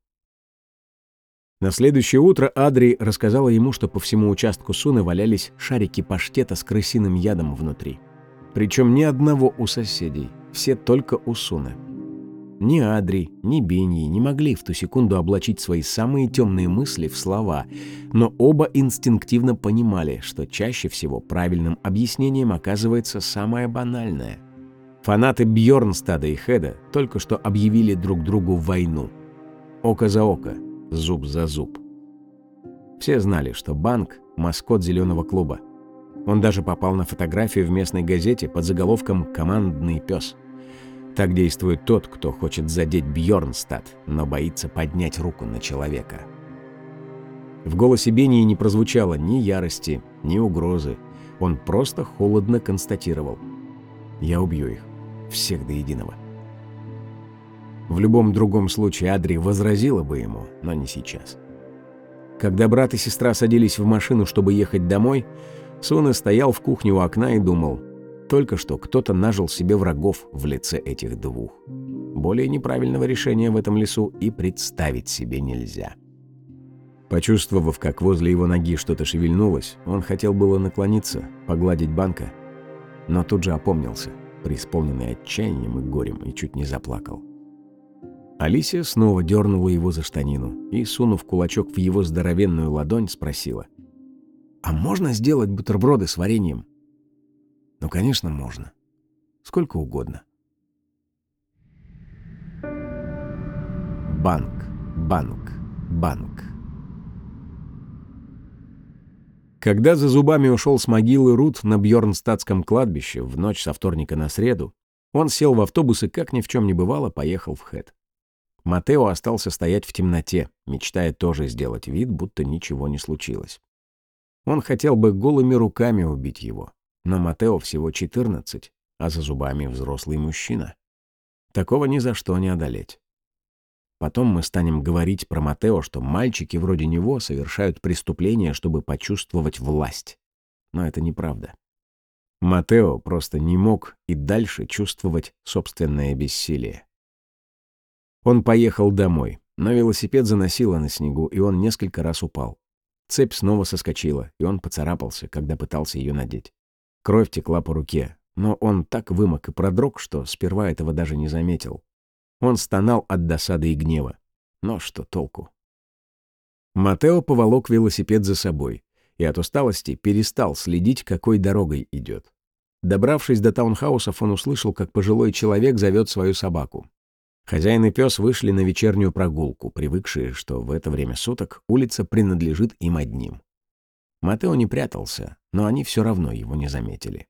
На следующее утро Адри рассказала ему, что по всему участку Суны валялись шарики паштета с крысиным ядом внутри. Причем ни одного у соседей, все только у Суны. Ни Адри, ни Бенни не могли в ту секунду облачить свои самые темные мысли в слова, но оба инстинктивно понимали, что чаще всего правильным объяснением оказывается самое банальное. Фанаты Бьорнстада и Хеда только что объявили друг другу войну. Око за око, зуб за зуб. Все знали, что Банк — маскот зеленого клуба. Он даже попал на фотографию в местной газете под заголовком «Командный пес». Так действует тот, кто хочет задеть Бьорнстад, но боится поднять руку на человека. В голосе Бенни не прозвучало ни ярости, ни угрозы. Он просто холодно констатировал: «Я убью их. Всех до единого». В любом другом случае Адри возразила бы ему, но не сейчас. Когда брат и сестра садились в машину, чтобы ехать домой, Суна стоял в кухне у окна и думал: только что кто-то нажил себе врагов в лице этих двух. Более неправильного решения в этом лесу и представить себе нельзя. Почувствовав, как возле его ноги что-то шевельнулось, он хотел было наклониться, погладить Банка, но тут же опомнился, преисполненный отчаянием и горем, и чуть не заплакал. Алисия снова дернула его за штанину и, сунув кулачок в его здоровенную ладонь, спросила: «А можно сделать бутерброды с вареньем?» «Ну, конечно, можно. Сколько угодно». Банк, банк, банк. Когда за зубами ушел с могилы Рут на Бьорнстадтском кладбище в ночь со вторника на среду, он сел в автобус и, как ни в чем не бывало, поехал в Хэт. Матео остался стоять в темноте, мечтая тоже сделать вид, будто ничего не случилось. Он хотел бы голыми руками убить его, но Матео всего 14, а за зубами взрослый мужчина. Такого ни за что не одолеть. Потом мы станем говорить про Матео, что мальчики вроде него совершают преступления, чтобы почувствовать власть. Но это неправда. Матео просто не мог и дальше чувствовать собственное бессилие. Он поехал домой, но велосипед заносило на снегу, и он несколько раз упал. Цепь снова соскочила, и он поцарапался, когда пытался ее надеть. Кровь текла по руке, но он так вымок и продрог, что сперва этого даже не заметил. Он стонал от досады и гнева. Но что толку? Матео поволок велосипед за собой и от усталости перестал следить, какой дорогой идет. Добравшись до таунхаусов, он услышал, как пожилой человек зовет свою собаку. Хозяин и пес вышли на вечернюю прогулку, привыкшие, что в это время суток улица принадлежит им одним. Матео не прятался, но они все равно его не заметили.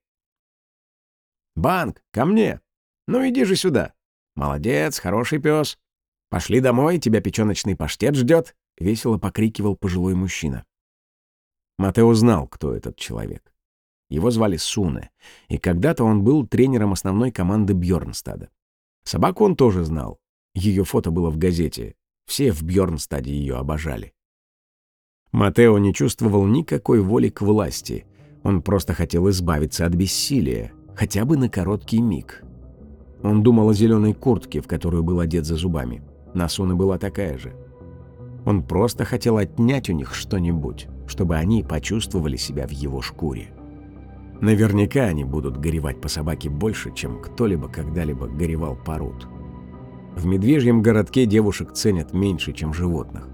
«Банк, ко мне! Ну иди же сюда! Молодец, хороший пес! Пошли домой, тебя печёночный паштет ждет!» — весело покрикивал пожилой мужчина. Матео знал, кто этот человек. Его звали Суне, и когда-то он был тренером основной команды Бьорнстада. Собаку он тоже знал. Ее фото было в газете. Все в Бьорнстаде ее обожали. Матео не чувствовал никакой воли к власти. Он просто хотел избавиться от бессилия, хотя бы на короткий миг. Он думал о зеленой куртке, в которую был одет за зубами. На Суне была такая же. Он просто хотел отнять у них что-нибудь, чтобы они почувствовали себя в его шкуре. Наверняка они будут горевать по собаке больше, чем кто-либо когда-либо горевал по Рут. В медвежьем городке девушек ценят меньше, чем животных.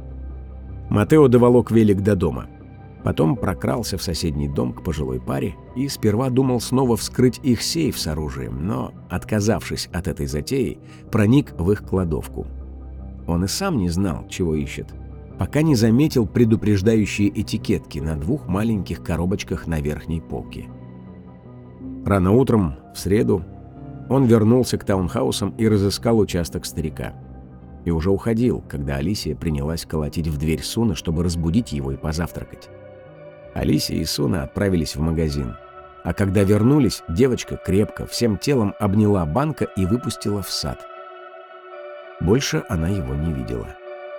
Матео доволок велик до дома. Потом прокрался в соседний дом к пожилой паре и сперва думал снова вскрыть их сейф с оружием, но, отказавшись от этой затеи, проник в их кладовку. Он и сам не знал, чего ищет, пока не заметил предупреждающие этикетки на 2 маленьких коробочках на верхней полке. Рано утром, в среду, он вернулся к таунхаусам и разыскал участок старика. И уже уходил, когда Алисия принялась колотить в дверь Суны, чтобы разбудить его и позавтракать. Алисия и Суна отправились в магазин. А когда вернулись, девочка крепко, всем телом обняла Банка и выпустила в сад. Больше она его не видела.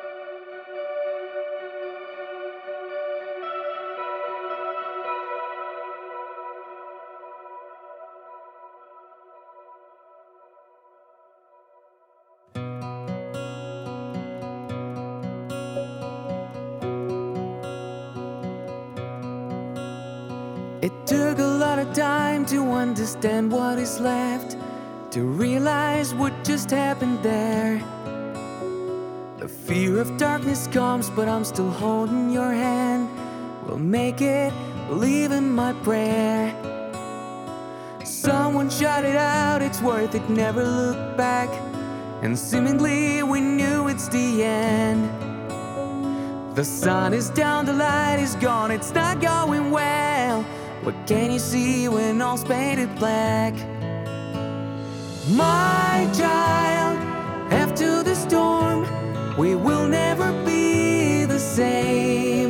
It took a lot of time to understand what is left, to realize what just happened there. The fear of darkness comes, but I'm still holding your hand. We'll make it, believe in my prayer. Someone shout it out, it's worth it, never look back. And seemingly we knew it's the end. The sun is down, the light is gone, it's not going well. What can you see when all's painted black? My child, after the storm, we will never be the same.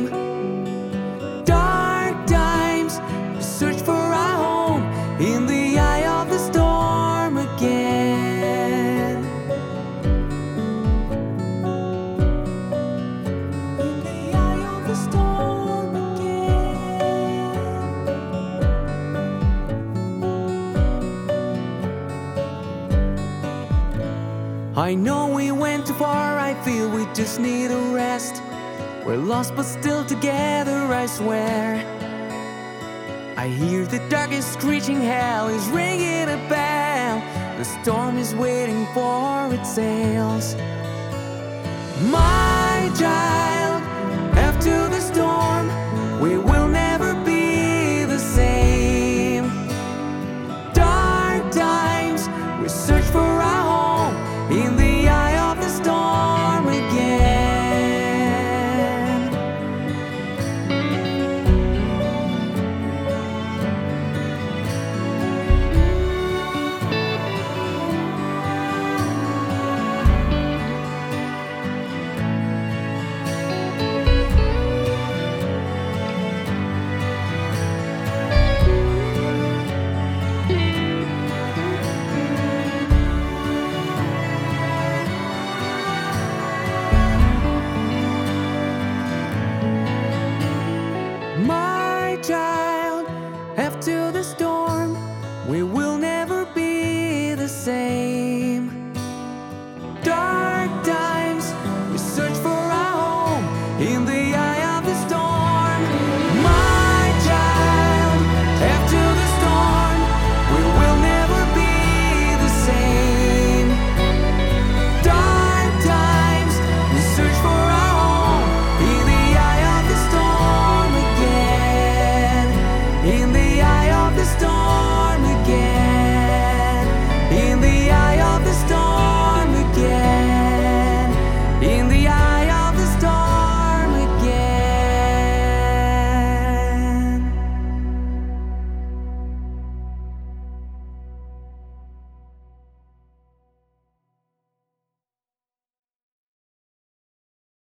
Dark times, we search for our home in the eye of the storm again. In the eye of the storm again. I know we went too far, I feel we just need a rest. We're lost but still together, I swear. I hear the darkest screeching hell is ringing a bell. The storm is waiting for its sails. My child, after the storm